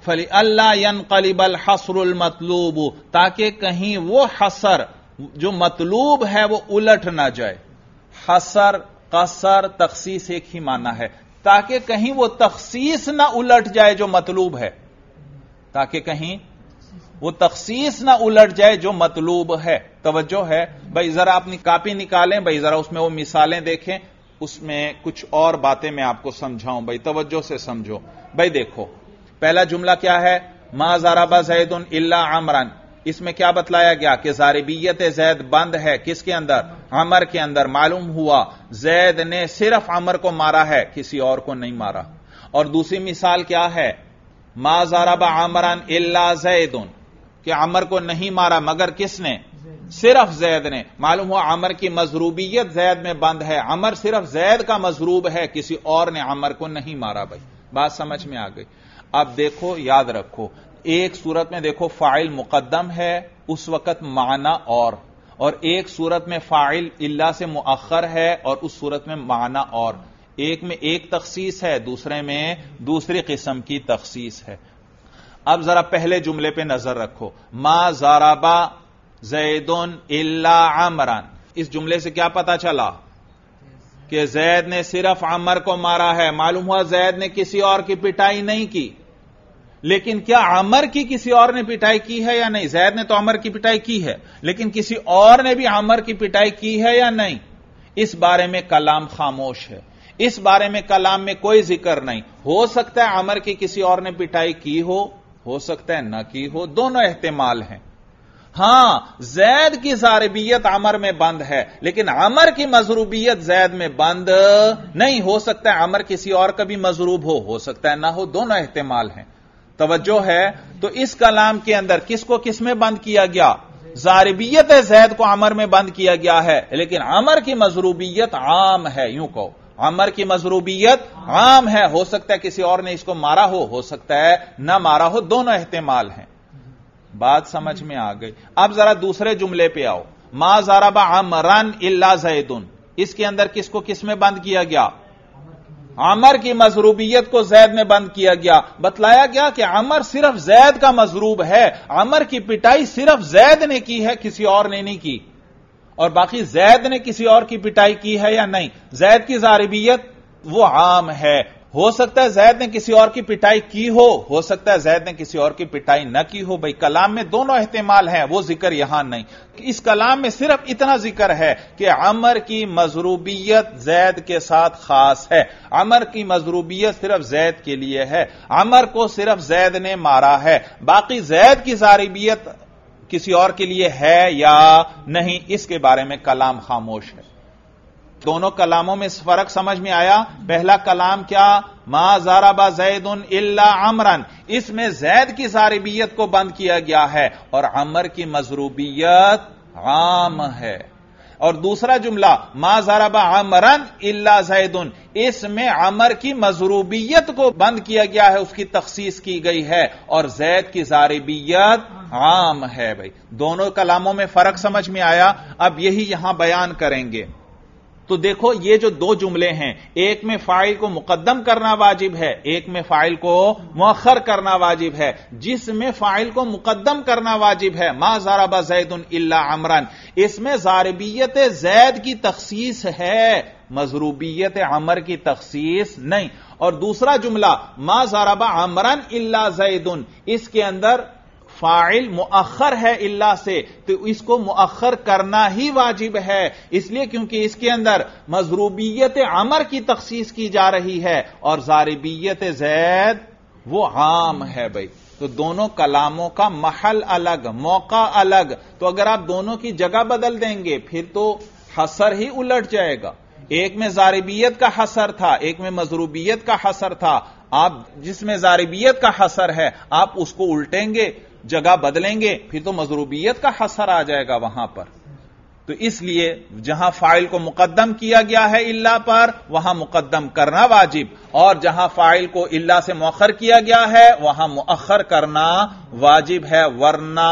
فَلِأَلَّا يَنْقَلِبَ الْحَصْرُ الْمَطْلُوبُ، تاکہ کہیں وہ حصر جو مطلوب ہے وہ الٹ نہ جائے. حصر قصر تخصیص ایک ہی معنی ہے، تاکہ کہیں وہ تخصیص نہ الٹ جائے جو مطلوب ہے، تاکہ کہیں وہ تخصیص نہ الٹ جائے جو مطلوب ہے. توجہ ہے بھائی، ذرا اپنی کاپی نکالیں بھائی، ذرا اس میں وہ مثالیں دیکھیں، اس میں کچھ اور باتیں میں آپ کو سمجھاؤں بھائی، توجہ سے سمجھو بھائی. دیکھو پہلا جملہ کیا ہے؟ ما ضرب زید الا عمرا. اس میں کیا بتلایا گیا کہ ضاربیت زید بند ہے کس کے اندر؟ عمر کے اندر. معلوم ہوا زید نے صرف عمر کو مارا ہے، کسی اور کو نہیں مارا. اور دوسری مثال کیا ہے؟ ما ضرب عمرا الا زید، کہ عمر کو نہیں مارا مگر کس نے؟ صرف زید نے. معلوم ہوا عمر کی مضروبیت زید میں بند ہے، عمر صرف زید کا مضروب ہے، کسی اور نے عمر کو نہیں مارا. بھائی بات سمجھ میں آ گئی؟ اب دیکھو یاد رکھو، ایک صورت میں دیکھو فاعل مقدم ہے اس وقت معنی اور ایک صورت میں فاعل الا سے مؤخر ہے اور اس صورت میں معنی اور. ایک میں ایک تخصیص ہے، دوسرے میں دوسری قسم کی تخصیص ہے. اب ذرا پہلے جملے پہ نظر رکھو، ما ضرب زید الا عمرا. اس جملے سے کیا پتا چلا؟ کہ زید نے صرف عمر کو مارا ہے. معلوم ہوا زید نے کسی اور کی پٹائی نہیں کی. لیکن کیا عمر کی کسی اور نے پٹائی کی ہے یا نہیں؟ زید نے تو عمر کی پٹائی کی ہے، لیکن کسی اور نے بھی عمر کی پٹائی کی ہے یا نہیں؟ اس بارے میں کلام خاموش ہے، اس بارے میں کلام میں کوئی ذکر نہیں. ہو سکتا ہے عمر کی کسی اور نے پٹائی کی ہو سکتا ہے نہ کی ہو، دونوں احتمال ہیں. ہاں زید کی ضاربیت عمر میں بند ہے، لیکن عمر کی مضروبیت زید میں بند نہیں. ہو سکتا ہے عمر کسی اور کا بھی مضروب ہو سکتا ہے نہ ہو، دونوں احتمال ہیں. توجہ ہے؟ تو اس کلام کے اندر کس کو کس میں بند کیا گیا؟ ضاربیت زید کو عمر میں بند کیا گیا ہے، لیکن عمر کی مضروبیت عام ہے. یوں کہو عمر کی مضروبیت عام ہے، ہو سکتا ہے کسی اور نے اس کو مارا ہو سکتا ہے نہ مارا ہو، دونوں احتمال ہیں. بات سمجھ میں آ گئی؟ اب ذرا دوسرے جملے پہ آؤ، ما ضرب عمرا الا زید. اس کے اندر کس کو کس میں بند کیا گیا؟ عمر کی مضروبیت کو زید میں بند کیا گیا. بتلایا گیا کہ عمر صرف زید کا مضروب ہے، عمر کی پٹائی صرف زید نے کی ہے، کسی اور نے نہیں کی. اور باقی زید نے کسی اور کی پٹائی کی ہے یا نہیں؟ زید کی ضاربیت وہ عام ہے. ہو سکتا ہے زید نے کسی اور کی پٹائی کی ہو سکتا ہے زید نے کسی اور کی پٹائی نہ کی ہو. بھائی کلام میں دونوں احتمال ہیں، وہ ذکر یہاں نہیں. اس کلام میں صرف اتنا ذکر ہے کہ عمر کی مضروبیت زید کے ساتھ خاص ہے، عمر کی مضروبیت صرف زید کے لیے ہے، عمر کو صرف زید نے مارا ہے. باقی زید کی ضاربیت کسی اور کے لیے ہے یا نہیں، اس کے بارے میں کلام خاموش ہے. دونوں کلاموں میں فرق سمجھ میں آیا؟ پہلا کلام کیا؟ ما ضرب زید الا عمرا. اس میں زید کی ضاربیت کو بند کیا گیا ہے اور عمر کی مضروبیت عام ہے. اور دوسرا جملہ ما ضرب عمرا الا زید، اس میں عمر کی مضروبیت کو بند کیا گیا ہے، اس کی تخصیص کی گئی ہے اور زید کی ضاربیت عام ہے. بھائی دونوں کلاموں میں فرق سمجھ میں آیا؟ اب یہی یہاں بیان کریں گے. تو دیکھو یہ جو دو جملے ہیں، ایک میں فاعل کو مقدم کرنا واجب ہے، ایک میں فاعل کو مؤخر کرنا واجب ہے. جس میں فاعل کو مقدم کرنا واجب ہے ما ضرب زید الا عمرا، اس میں ضاربیت زید کی تخصیص ہے، مضروبیت عمر کی تخصیص نہیں. اور دوسرا جملہ ما ضرب عمرا الا زید، اس کے اندر فاعل مؤخر ہے الا سے، تو اس کو مؤخر کرنا ہی واجب ہے، اس لیے کیونکہ اس کے اندر مضروبیت عمر کی تخصیص کی جا رہی ہے اور ضاربیت زید وہ عام ہے. بھائی تو دونوں کلاموں کا محل الگ، موقع الگ. تو اگر آپ دونوں کی جگہ بدل دیں گے پھر تو حصر ہی الٹ جائے گا. ایک میں ضاربیت کا حصر تھا، ایک میں مضروبیت کا حصر تھا. آپ جس میں ضاربیت کا حصر ہے آپ اس کو الٹیں گے، جگہ بدلیں گے، پھر تو مضروبیت کا حصر آ جائے گا وہاں پر. تو اس لیے جہاں فاعل کو مقدم کیا گیا ہے الا پر وہاں مقدم کرنا واجب، اور جہاں فاعل کو الا سے مؤخر کیا گیا ہے وہاں مؤخر کرنا واجب ہے، ورنہ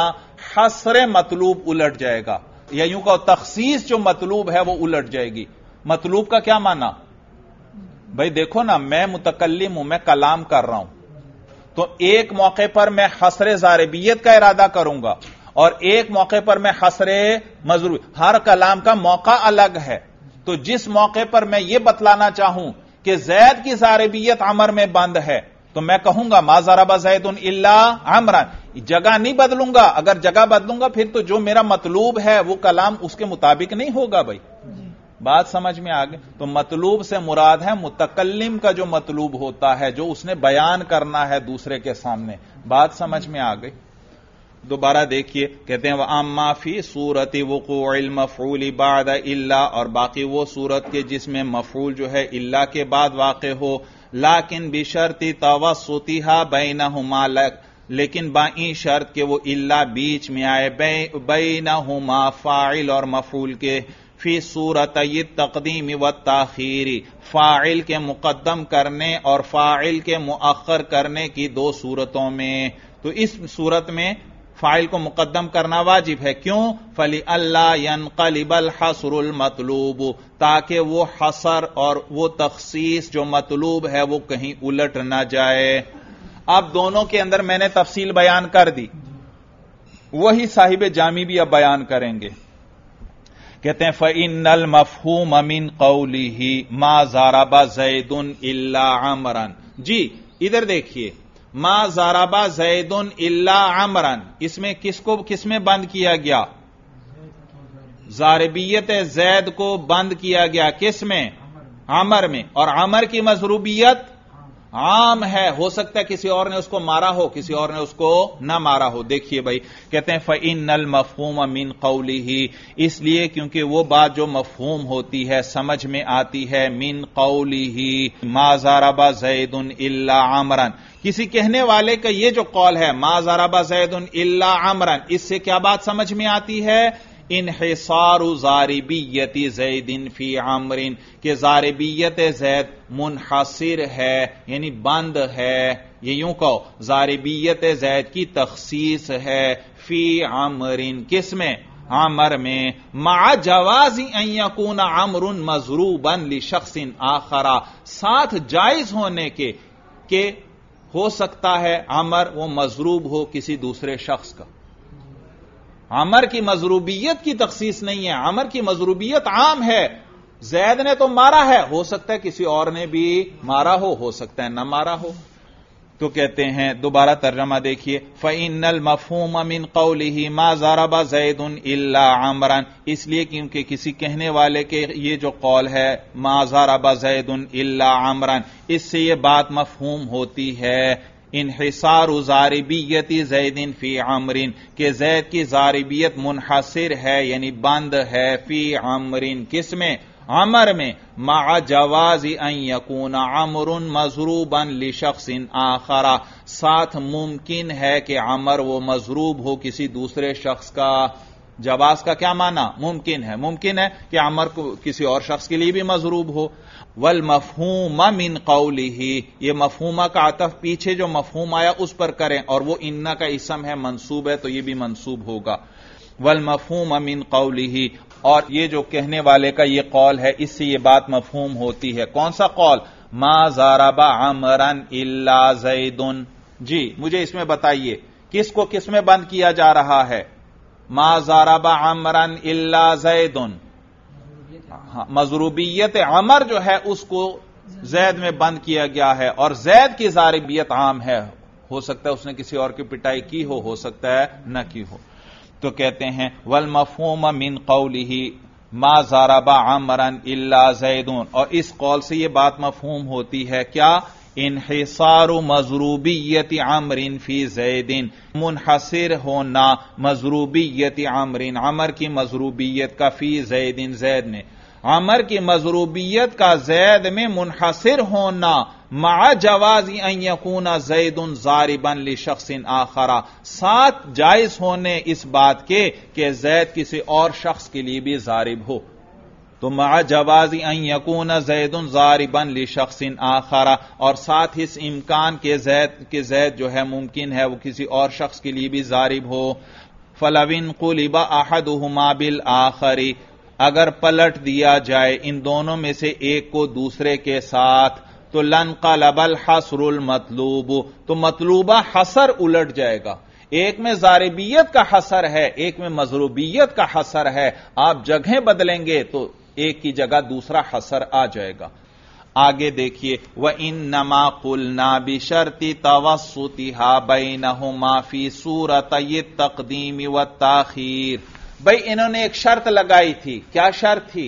حصر مطلوب الٹ جائے گا، یا یوں کہ تخصیص جو مطلوب ہے وہ الٹ جائے گی. مطلوب کا کیا معنی؟ بھائی دیکھو نا، میں متکلم ہوں، میں کلام کر رہا ہوں، تو ایک موقع پر میں حصر ضاربیت کا ارادہ کروں گا اور ایک موقع پر میں حصر مضروب. ہر کلام کا موقع الگ ہے. تو جس موقع پر میں یہ بتلانا چاہوں کہ زید کی ضاربیت عمر میں بند ہے تو میں کہوں گا ما ضرب زید الا عمرا. جگہ نہیں بدلوں گا. اگر جگہ بدلوں گا پھر تو جو میرا مطلوب ہے وہ کلام اس کے مطابق نہیں ہوگا. بھائی بات سمجھ میں آ گئی. تو مطلوب سے مراد ہے متکلم کا جو مطلوب ہوتا ہے, جو اس نے بیان کرنا ہے دوسرے کے سامنے. بات سمجھ میں آ گئی. دوبارہ دیکھیے, کہتے ہیں وَأَمَّا فِي صُورَةِ وُقُوعِ الْمَفْعُولِ بَعْدَ إِلَّا, اور باقی وہ صورت کے جس میں مفعول جو ہے الا کے بعد واقع ہو, لیکن بشرط توسطها بینہما, لیکن بائیں شرط کہ وہ الا بیچ میں آئے بینہما فاعل اور مفعول کے, فی صورتي التقدیم والتاخیر, فاعل کے مقدم کرنے اور فاعل کے مؤخر کرنے کی دو صورتوں میں. تو اس صورت میں فاعل کو مقدم کرنا واجب ہے. کیوں؟ فَلِأَلَّا يَنْقَلِبَ الْحَصْرُ الْمَطْلُوبُ, تاکہ وہ حصر اور وہ تخصیص جو مطلوب ہے وہ کہیں الٹ نہ جائے. اب دونوں کے اندر میں نے تفصیل بیان کر دی, وہی صاحب جامی بھی اب بیان کریں گے. کہتے ہیں فَإِنَّ الْمَفْهُومَ مِنْ قَوْلِهِ مَا ضَرَبَ زَيْدٌ إِلَّا عَمْرًا. جی ادھر دیکھیے, ما ضرب زید الا عمرا, اس میں کس میں بند کیا گیا؟ ضاربیت زید کو بند کیا گیا. کس میں؟ عمر میں. اور عمر کی مضروبیت عام ہے, ہو سکتا ہے کسی اور نے اس کو مارا ہو, کسی اور نے اس کو نہ مارا ہو. دیکھیے بھائی, کہتے ہیں فَإِنَّ الْمَفْهُومَ مِنْ قَوْلِهِ, اس لیے کیونکہ وہ بات جو مفہوم ہوتی ہے, سمجھ میں آتی ہے, مِنْ قَوْلِهِ مَا ضَرَبَ زَيْدٌ إِلَّا عَمْرًا, کسی کہنے والے کا یہ جو قول ہے ما ضرب زید الا عمرا, اس سے کیا بات سمجھ میں آتی ہے؟ انحصار ضاربیت زید فی عمر, کہ ضاربیت زید منحصر ہے یعنی بند ہے. یہ یوں کہو, ضاربیت زید کی تخصیص ہے فی عمر, کس میں؟ عمر میں. مع جواز ان یکون عمر مضروبا لشخص آخر, ساتھ جائز ہونے کے کہ ہو سکتا ہے عمر وہ مضروب ہو کسی دوسرے شخص کا. عمر کی مضروبیت کی تخصیص نہیں ہے, عمر کی مضروبیت عام ہے. زید نے تو مارا ہے, ہو سکتا ہے کسی اور نے بھی مارا ہو سکتا ہے نہ مارا ہو. تو کہتے ہیں, دوبارہ ترجمہ دیکھیے, فَإِنَّ الْمَفْهُومَ مِنْ قَوْلِهِ مَا ضَرَبَ زَيْدٌ إِلَّا عَمْرًا, اس لیے کیونکہ کسی کہنے والے کے یہ جو قول ہے مَا ضَرَبَ زَيْدٌ إِلَّا عَمْرًا, اس سے یہ بات مفہوم ہوتی ہے انحصار ضاربیت زید فی عمر, کہ زید کی ضاربیت منحصر ہے یعنی بند ہے فی عمر, کس میں؟ عمر میں. مع جواز ان یکون عمر مضروبا لشخص آخر, ساتھ ممکن ہے کہ عمر وہ مضروب ہو کسی دوسرے شخص کا. جواز کا کیا معنی؟ ممکن ہے. ممکن ہے کہ عمر کو کسی اور شخص کے لیے بھی مضروب ہو. والمفہوم من قوله, یہ مفہومہ کا عطف پیچھے جو مفہوم آیا اس پر کریں, اور وہ ان کا اسم ہے, منصوب ہے, تو یہ بھی منصوب ہوگا. والمفہوم من قوله, اور یہ جو کہنے والے کا یہ قول ہے اس سے یہ بات مفہوم ہوتی ہے. کون سا قول؟ ما ضرب عمرا الا زید. جی مجھے اس میں بتائیے کس کو کس میں بند کیا جا رہا ہے؟ ما ضرب عمرا الا زید, مضروبیت عمر جو ہے اس کو زید میں بند کیا گیا ہے, اور زید کی ضاربیت عام ہے, ہو سکتا ہے اس نے کسی اور کی پٹائی کی ہو سکتا ہے نہ کی ہو. تو کہتے ہیں والمفہوم من قوله ما ضرب عمرا الا زید, اور اس قول سے یہ بات مفہوم ہوتی ہے کیا؟ انحصار مضروبیت عمر فی زید, منحصر ہونا مضروبیت عمر, عمر کی مضروبیت کا فی زید, زید نے, عمر کی مضروبیت کا زید میں منحصر ہونا, مع جواز ان یکون زید ضاربا لشخص آخر, ساتھ جائز ہونے اس بات کے کہ زید کسی اور شخص کے لیے بھی ضارب ہو. تو مع جواز ان یکون زید ضاربا لشخص آخر, اور ساتھ اس امکان کے زید جو ہے ممکن ہے وہ کسی اور شخص کے لیے بھی ضارب ہو. فلو انقلب احدهما بالآخر, اگر پلٹ دیا جائے ان دونوں میں سے ایک کو دوسرے کے ساتھ, تو لنقلب الحصر المطلوب، تو مطلوبہ حصر الٹ جائے گا. ایک میں ضاربیت کا حصر ہے، ایک میں مضروبیت کا حصر ہے. آپ جگہیں بدلیں گے تو ایک کی جگہ دوسرا حصر آ جائے گا. آگے دیکھیے وَإِنَّمَا قُلْنَا بِشَرْطِ تَوَسُّطِهَا بَيْنَهُمَا فِي صُورَتَيِ التَّقْدِيمِ وَالتَّأْخِيرِ. بھئی انہوں نے ایک شرط لگائی تھی. کیا شرط تھی؟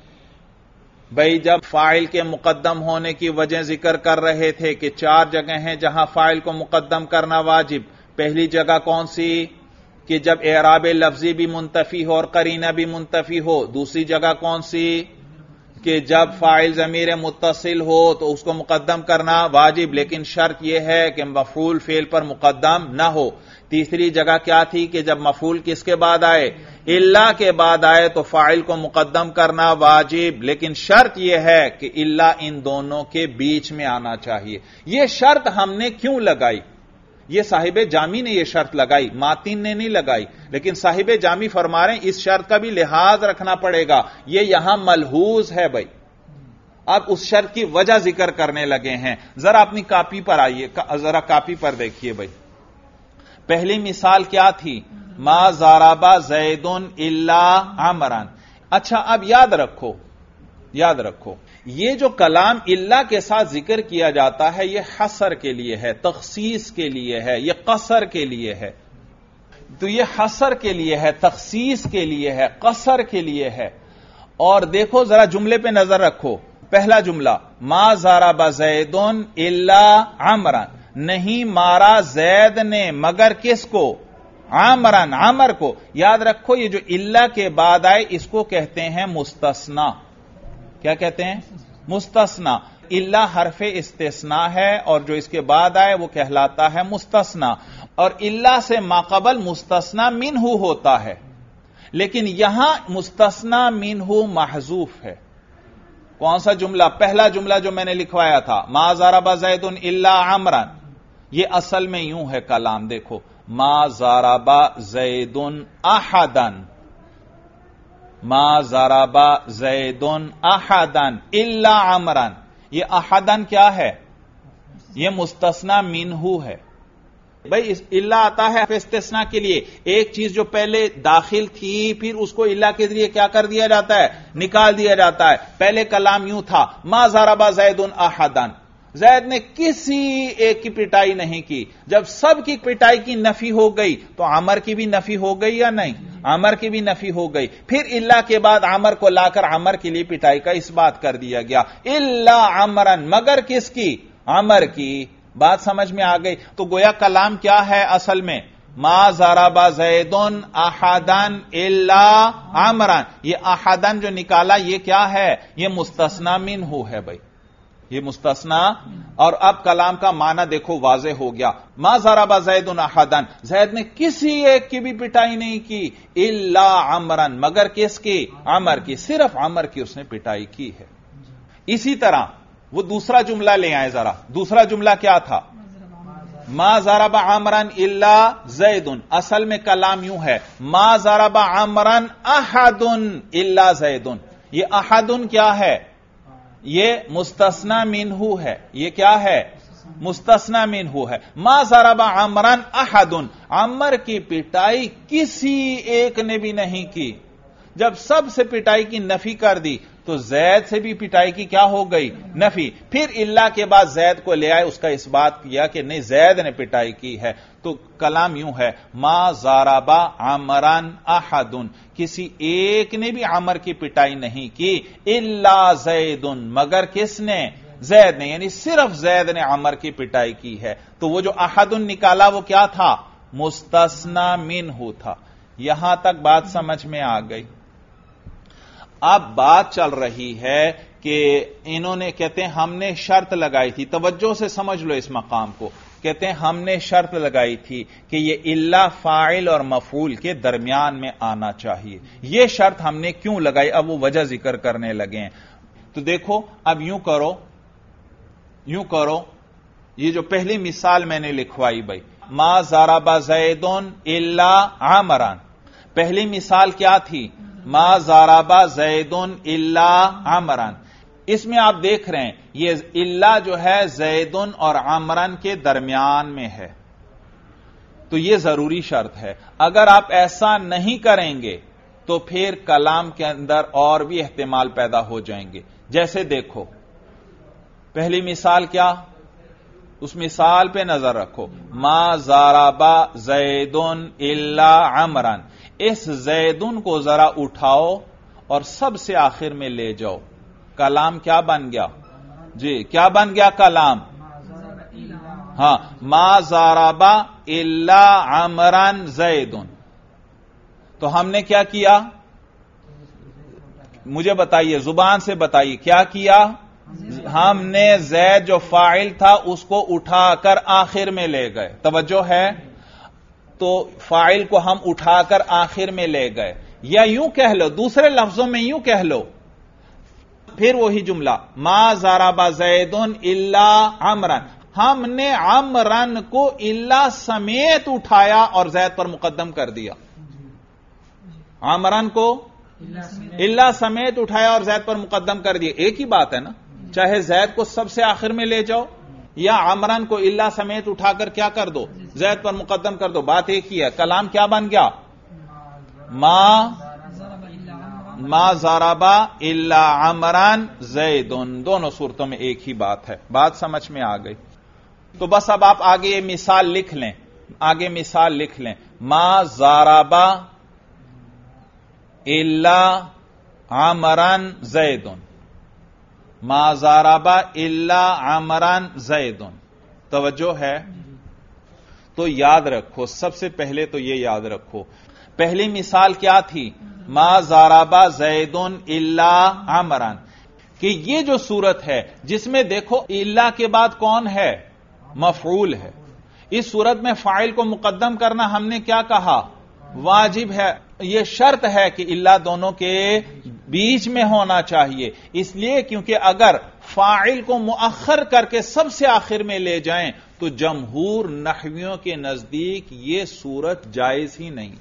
بھئی جب فاعل کے مقدم ہونے کی وجہ ذکر کر رہے تھے کہ 4 جگہیں ہیں جہاں فاعل کو مقدم کرنا واجب. پہلی جگہ کون سی؟ کہ جب اعراب لفظی بھی منتفی ہو اور قرینہ بھی منتفی ہو. دوسری جگہ کون سی؟ کہ جب فاعل ضمیر متصل ہو تو اس کو مقدم کرنا واجب، لیکن شرط یہ ہے کہ مفعول فعل پر مقدم نہ ہو. تیسری جگہ کیا تھی؟ کہ جب مفعول کس کے بعد آئے؟ الا کے بعد آئے تو فاعل کو مقدم کرنا واجب، لیکن شرط یہ ہے کہ الا ان دونوں کے بیچ میں آنا چاہیے. یہ شرط ہم نے کیوں لگائی؟ یہ صاحب جامی نے یہ شرط لگائی، ماتن نے نہیں لگائی. لیکن صاحب جامی فرما رہے ہیں اس شرط کا بھی لحاظ رکھنا پڑے گا. یہ یہاں ملحوظ ہے بھائی. اب اس شرط کی وجہ ذکر کرنے لگے ہیں. ذرا اپنی کاپی پر آئیے، ذرا کاپی پر دیکھیے بھائی. پہلی مثال کیا تھی؟ ما ضرب زید الا عمرا. اچھا اب یاد رکھو یہ جو کلام اللہ کے ساتھ ذکر کیا جاتا ہے یہ حصر کے لیے ہے، تخصیص کے لیے ہے، یہ قصر کے لیے ہے. تو یہ حصر کے لیے ہے، تخصیص کے لیے ہے، قصر کے لیے ہے. اور دیکھو ذرا جملے پہ نظر رکھو. پہلا جملہ ما ضرب زید الا عمرا، نہیں مارا زید نے مگر کس کو؟ عمرن، عمر کو. یاد رکھو یہ جو اللہ کے بعد آئے اس کو کہتے ہیں مستثنا. کیا کہتے ہیں؟ مستثنا. اللہ حرف استثناء ہے اور جو اس کے بعد آئے وہ کہلاتا ہے مستثنا. اور اللہ سے ماقبل مستثنا منہ ہوتا ہے، لیکن یہاں مستثنا منہ محذوف ہے. کون سا جملہ؟ پہلا جملہ جو میں نے لکھوایا تھا ما ضرب زید الا عمرا. یہ اصل میں یوں ہے کلام. دیکھو ما ضرب زید احدا، ما ضرب زید احدا الا عمرا. یہ احدن کیا ہے؟ یہ مستثنا منہ ہے. بھئی اللہ آتا ہے استثناء کے لیے. ایک چیز جو پہلے داخل تھی پھر اس کو اللہ کے ذریعے کیا کر دیا جاتا ہے؟ نکال دیا جاتا ہے. پہلے کلام یوں تھا ما ضرب زید احدا، زید نے کسی ایک کی پٹائی نہیں کی. جب سب کی پٹائی کی نفی ہو گئی تو عمر کی بھی نفی ہو گئی یا نہیں؟ عمر کی بھی نفی ہو گئی. پھر اللہ کے بعد عمر کو لا کر عمر کے لیے پٹائی کا اس بات کر دیا گیا. الا عمرن، مگر کس کی؟ عمر کی. بات سمجھ میں آ گئی. تو گویا کلام کیا ہے اصل میں؟ ما ضرب زید احدا الا عمرا. یہ احدن جو نکالا یہ کیا ہے؟ یہ مستثنا منہ ہے بھائی، یہ مستثنا. اور اب کلام کا معنی دیکھو واضح ہو گیا. ما ضرب زید احدا، زید نے کسی ایک کی بھی پٹائی نہیں کی. الا عمرا، مگر کس کی؟ عمر کی. صرف عمر کی اس نے پٹائی کی ہے. اسی طرح وہ دوسرا جملہ لے آئے ذرا. دوسرا جملہ کیا تھا؟ ما ضرب عمرا الا زید. اصل میں کلام یوں ہے ما ضرب عمرا احد الا زید. یہ احد کیا ہے؟ یہ مستثنا منہ ہے. یہ کیا ہے؟ مستثنا منہ ہے. ما ضرب عمرا احد، عمر کی پٹائی کسی ایک نے بھی نہیں کی. جب سب سے پٹائی کی نفی کر دی تو زید سے بھی پٹائی کی کیا ہو گئی؟ نفی. پھر اللہ کے بعد زید کو لے آئے، اس کا اس بات کیا کہ نہیں زید نے پٹائی کی ہے. تو کلام یوں ہے ما ضرب عمرا احد، کسی ایک نے بھی عمر کی پٹائی نہیں کی. الا زید، مگر کس نے؟ زید نے. یعنی صرف زید نے عمر کی پٹائی کی ہے. تو وہ جو احد نکالا وہ کیا تھا؟ مستثنا منہ تھا. یہاں تک بات سمجھ میں آ گئی. اب بات چل رہی ہے کہ انہوں نے کہتے ہیں ہم نے شرط لگائی تھی. توجہ سے سمجھ لو اس مقام کو. کہتے ہیں ہم نے شرط لگائی تھی کہ یہ اللہ فاعل اور مفعول کے درمیان میں آنا چاہیے. یہ شرط ہم نے کیوں لگائی؟ اب وہ وجہ ذکر کرنے لگے ہیں. تو دیکھو اب یوں کرو یہ جو پہلی مثال میں نے لکھوائی بھائی ما ضرب زید الا عمرا. پہلی مثال کیا تھی؟ ما ضرب زید الا عمرا. اس میں آپ دیکھ رہے ہیں یہ الا جو ہے زیدن اور عمرن کے درمیان میں ہے، تو یہ ضروری شرط ہے. اگر آپ ایسا نہیں کریں گے تو پھر کلام کے اندر اور بھی احتمال پیدا ہو جائیں گے. جیسے دیکھو پہلی مثال کیا، اس مثال پہ نظر رکھو، ما ضربا زیدن الا عمرن. اس زیدن کو ذرا اٹھاؤ اور سب سے آخر میں لے جاؤ. کلام کیا بن گیا؟ جی کیا بن گیا کلام؟ ہاں، ما ضربا الا عمرن زیدن. تو ہم نے کیا کیا؟ مجھے بتائیے، زبان سے بتائیے کیا کیا؟ ہم نے زید جو فاعل تھا اس کو اٹھا کر آخر میں لے گئے. توجہ ہے؟ تو فاعل کو ہم اٹھا کر آخر میں لے گئے، یا یوں کہہ لو، دوسرے لفظوں میں یوں کہہ لو، پھر وہی جملہ ما ضرب زیدن الا عمرن. ہم نے عمرن کو الا سمیت اٹھایا اور زید پر مقدم کر دیا. عمرن کو الا سمیت اٹھایا اور زید پر مقدم کر دیا. ایک ہی بات ہے نا، چاہے زید کو سب سے آخر میں لے جاؤ یا عمرن کو الا سمیت اٹھا کر کیا کر دو، زید پر مقدم کر دو، بات ایک ہی ہے. کلام کیا بن گیا؟ ما ضربا الا عمرن زیدن. دونوں صورتوں میں ایک ہی بات ہے. بات سمجھ میں آ گئی؟ تو بس اب آپ آگے یہ مثال لکھ لیں، آگے مثال لکھ لیں، ما ضربا الا عمرن زیدن، ما ضربا الا عمرن زیدن. توجہ ہے؟ تو یاد رکھو، سب سے پہلے تو یہ یاد رکھو، پہلی مثال کیا تھی؟ ما ضربا زیدن الا عمرن. کہ یہ جو صورت ہے جس میں دیکھو الا کے بعد کون ہے؟ مفعول ہے. اس صورت میں فاعل کو مقدم کرنا ہم نے کیا کہا؟ واجب ہے. یہ شرط ہے کہ الا دونوں کے بیچ میں ہونا چاہیے. اس لیے کیونکہ اگر فاعل کو مؤخر کر کے سب سے آخر میں لے جائیں تو جمہور نحویوں کے نزدیک یہ صورت جائز ہی نہیں.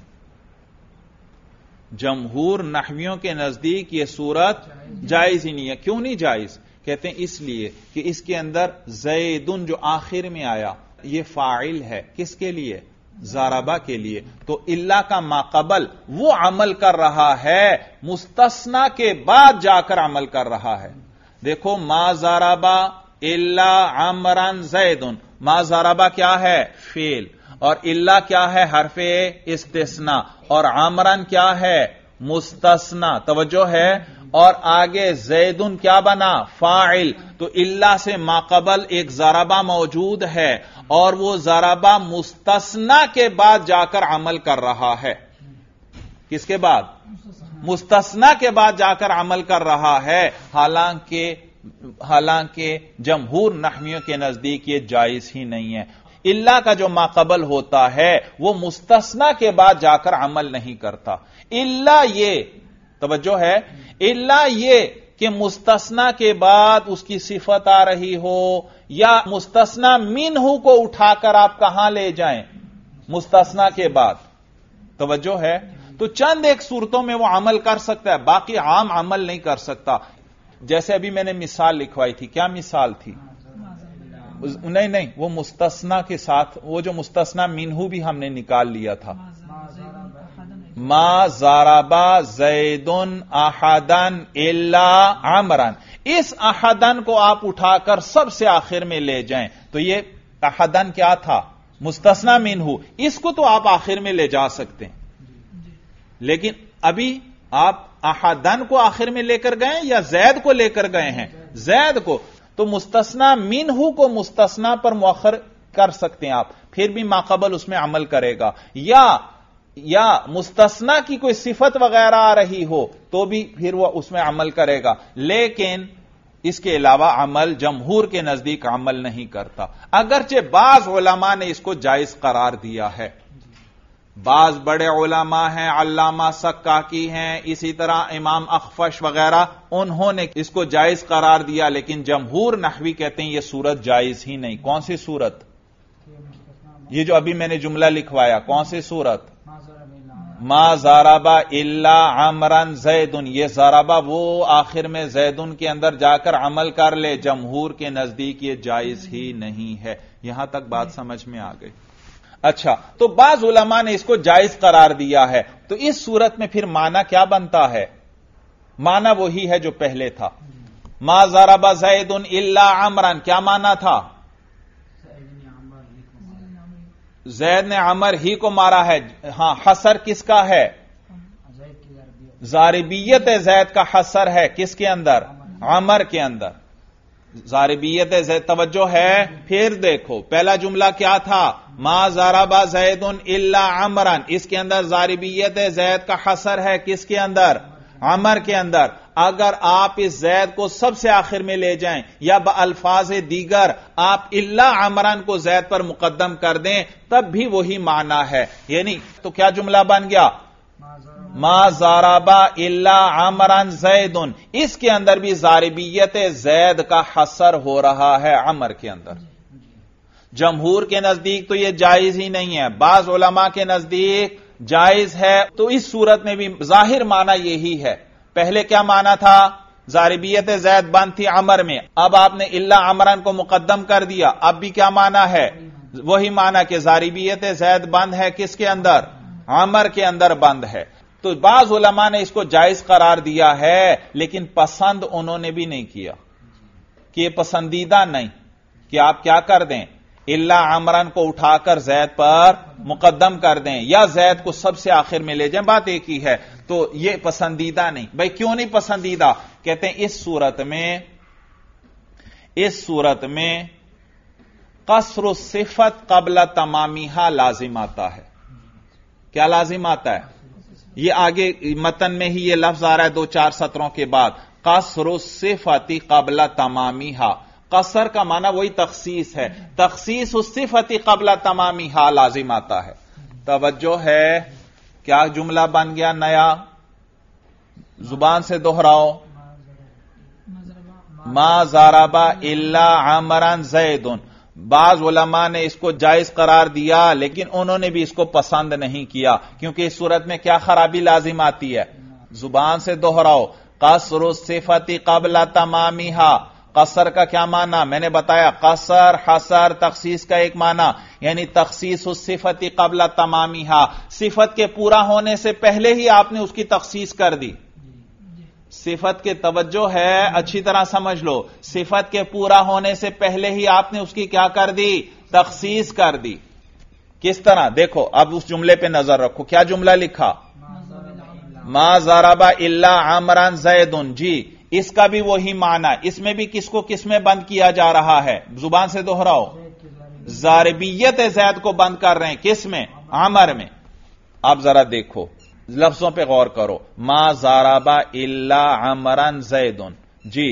جمہور نحویوں کے نزدیک یہ صورت جائز ہی نہیں ہے. کیوں نہیں جائز؟ کہتے ہیں اس لیے کہ اس کے اندر زیدن جو آخر میں آیا یہ فاعل ہے. کس کے لیے؟ ضربا کے لیے. تو الا کا ماقبل وہ عمل کر رہا ہے، مستثنا کے بعد جا کر عمل کر رہا ہے. دیکھو ما ضربا الا عمرن زیدن، ما ضربا کیا ہے؟ فعل، اور الا کیا ہے؟ حرف استثناء، اور عمرن کیا ہے؟ مستثنا. توجہ ہے؟ اور آگے زیدن کیا بنا؟ فاعل. تو الا سے ماقبل ایک ضربا موجود ہے اور وہ ضربا مستثنا کے بعد جا کر عمل کر رہا ہے. کس کے بعد؟ مستثنا کے بعد جا کر عمل کر رہا ہے. حالانکہ جمہور نحویوں کے نزدیک یہ جائز ہی نہیں ہے. الا کا جو ماقبل ہوتا ہے وہ مستثنا کے بعد جا کر عمل نہیں کرتا. الا یہ، توجہ ہے، الا یہ کہ مستثنا کے بعد اس کی صفت آ رہی ہو یا مستثنا منہ کو اٹھا کر آپ کہاں لے جائیں؟ مستثنا کے بعد. توجہ ہے؟ تو چند ایک صورتوں میں وہ عمل کر سکتا ہے، باقی عام عمل نہیں کر سکتا. جیسے ابھی میں نے مثال لکھوائی تھی، کیا مثال تھی؟ نہیں، وہ مستثنا کے ساتھ وہ جو مستثنا منہ بھی ہم نے نکال لیا تھا. ما ضربا زیدن احدن الا عمرن. اس احدن کو آپ اٹھا کر سب سے آخر میں لے جائیں تو یہ احدن کیا تھا؟ مستثنا منہ. اس کو تو آپ آخر میں لے جا سکتے ہیں، لیکن ابھی آپ احدن کو آخر میں لے کر گئے یا زید کو لے کر گئے ہیں؟ زید کو. تو مستثنا منہ کو مستثنا پر مؤخر کر سکتے ہیں آپ، پھر بھی ماقبل اس میں عمل کرے گا. یا مستثنا کی کوئی صفت وغیرہ آ رہی ہو تو بھی پھر وہ اس میں عمل کرے گا، لیکن اس کے علاوہ عمل جمہور کے نزدیک عمل نہیں کرتا. اگرچہ بعض علماء نے اس کو جائز قرار دیا ہے. بعض بڑے علماء ہیں، علامہ سکاکی ہیں، اسی طرح امام اخفش وغیرہ، انہوں نے اس کو جائز قرار دیا، لیکن جمہور نحوی کہتے ہیں یہ صورت جائز ہی نہیں. کون سی صورت؟ یہ جو ابھی میں نے جملہ لکھوایا، کون سی صورت؟ ما ضربا الا عمرن زیدن، یہ ضربا وہ آخر میں زیدن کے اندر جا کر عمل کر لے، جمہور کے نزدیک یہ جائز ہی نہیں ہے۔ یہاں تک بات سمجھ میں آ گئی؟ اچھا، تو بعض علماء نے اس کو جائز قرار دیا ہے، تو اس صورت میں پھر معنی کیا بنتا ہے؟ معنی وہی ہے جو پہلے تھا، ما ضرب زید الا عمرن، کیا معنی تھا؟ زید نے عمر ہی کو مارا ہے۔ ہاں، حصر کس کا ہے؟ ضاربیت زید کا حصر ہے کس کے اندر؟ عمر کے اندر۔ ضاربیت زید، توجہ ہے؟ پھر دیکھو پہلا جملہ کیا تھا؟ ما ضرب زید الا عمرن، اس کے اندر ضاربیت زید کا حصر ہے کس کے اندر؟ عمر کے اندر۔ اگر آپ اس زید کو سب سے آخر میں لے جائیں یا بالفاظ دیگر آپ الا عمرن کو زید پر مقدم کر دیں تب بھی وہی معنی ہے، یعنی تو کیا جملہ بن گیا؟ ما ضرب الا عمرن زید، اس کے اندر بھی ضاربیت زید کا حصر ہو رہا ہے عمر کے اندر۔ جمہور کے نزدیک تو یہ جائز ہی نہیں ہے، بعض علماء کے نزدیک جائز ہے، تو اس صورت میں بھی ظاہر معنی یہی ہے۔ پہلے کیا معنی تھا؟ ضاربیت زید بند تھی عمر میں، اب آپ نے الا عمرن کو مقدم کر دیا، اب بھی کیا معنی ہے؟ وہی معنی کہ ضاربیت زید بند ہے کس کے اندر؟ عمر کے اندر بند ہے۔ تو بعض علماء نے اس کو جائز قرار دیا ہے، لیکن پسند انہوں نے بھی نہیں کیا کہ یہ پسندیدہ نہیں کہ آپ کیا کر دیں؟ الا عمرن کو اٹھا کر زید پر مقدم کر دیں یا زید کو سب سے آخر میں لے جائیں، بات ایک ہی ہے۔ تو یہ پسندیدہ نہیں۔ بھائی کیوں نہیں پسندیدہ؟ کہتے ہیں اس صورت میں قصر الصفت قبل تمامیہا لازم آتا ہے۔ کیا لازم آتا ہے؟ یہ آگے متن میں ہی یہ لفظ آ رہا ہے 2-4 سطروں کے بعد، قصر الصفت قبل تمامیہا۔ قصر کا معنی وہی تخصیص ہے، تخصیص الصفت قبل تمامیہا لازم آتا ہے۔ توجہ ہے؟ کیا جملہ بن گیا نیا؟ زبان سے دہراؤ، ما ضرب الا عمرن زید۔ بعض علماء نے اس کو جائز قرار دیا لیکن انہوں نے بھی اس کو پسند نہیں کیا، کیونکہ اس صورت میں کیا خرابی لازم آتی ہے؟ زبان سے دہراؤ، قصر الصفت قبل تمامیہا۔ قصر کا کیا معنی میں نے بتایا؟ قصر، حصر، تخصیص کا ایک معنی، یعنی تخصیص الصفت قبل تمامیہا، صفت کے پورا ہونے سے پہلے ہی آپ نے اس کی تخصیص کر دی۔ صفت کے توجہ ہے، اچھی طرح سمجھ لو، صفت کے پورا ہونے سے پہلے ہی آپ نے اس کی کیا کر دی؟ تخصیص کر دی۔ کس طرح؟ دیکھو اب اس جملے پہ نظر رکھو، کیا جملہ لکھا؟ ما ضرب الا عمرن زید، جی اس کا بھی وہی معنی، اس میں بھی کس کو کس میں بند کیا جا رہا ہے؟ زبان سے دہراؤ، ضاربیت زید کو بند کر رہے ہیں کس میں؟ عمر میں۔ اب ذرا دیکھو لفظوں پہ غور کرو، ما ضرب الا عمرن زید، جی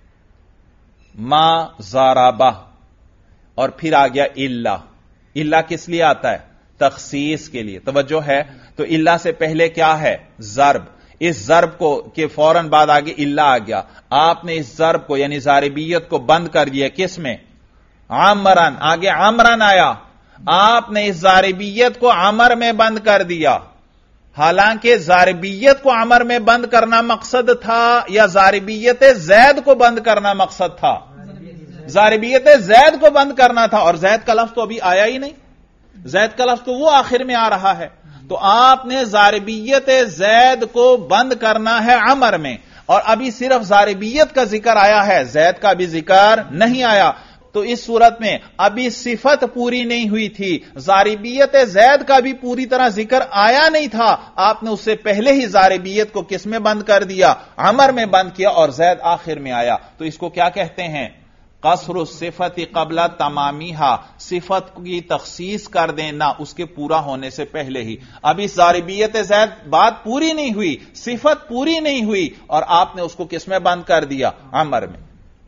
ما ضرب اور پھر آ گیا الا کس لیے آتا ہے؟ تخصیص کے لیے۔ توجہ ہے؟ تو الا سے پہلے کیا ہے؟ ضرب، اس ضرب کو کے فوراً بعد آگے الا آ گیا، آپ نے اس ضرب کو یعنی ضاربیت کو بند کر دیا کس میں؟ عمرن، آگے عمرن آیا، آپ نے اس ضاربیت کو عمر میں بند کر دیا، حالانکہ ضاربیت کو عمر میں بند کرنا مقصد تھا یا ضاربیت زید کو بند کرنا مقصد تھا؟ ضاربیت زید کو بند کرنا تھا، اور زید کا لفظ تو ابھی آیا ہی نہیں، زید کا لفظ تو وہ آخر میں آ رہا ہے، تو آپ نے ضاربیت زید کو بند کرنا ہے عمر میں، اور ابھی صرف ضاربیت کا ذکر آیا ہے، زید کا بھی ذکر نہیں آیا۔ تو اس صورت میں ابھی صفت پوری نہیں ہوئی تھی، ضاربیت زید کا بھی پوری طرح ذکر آیا نہیں تھا، آپ نے اس سے پہلے ہی ضاربیت کو کس میں بند کر دیا؟ عمر میں بند کیا، اور زید آخر میں آیا۔ تو اس کو کیا کہتے ہیں؟ قصر الصفت قبل تمامیہا، صفت کی تخصیص کر دینا اس کے پورا ہونے سے پہلے ہی۔ اب اس ضاربیت زید بات پوری نہیں ہوئی، صفت پوری نہیں ہوئی، اور آپ نے اس کو کس میں بند کر دیا؟ عمر میں۔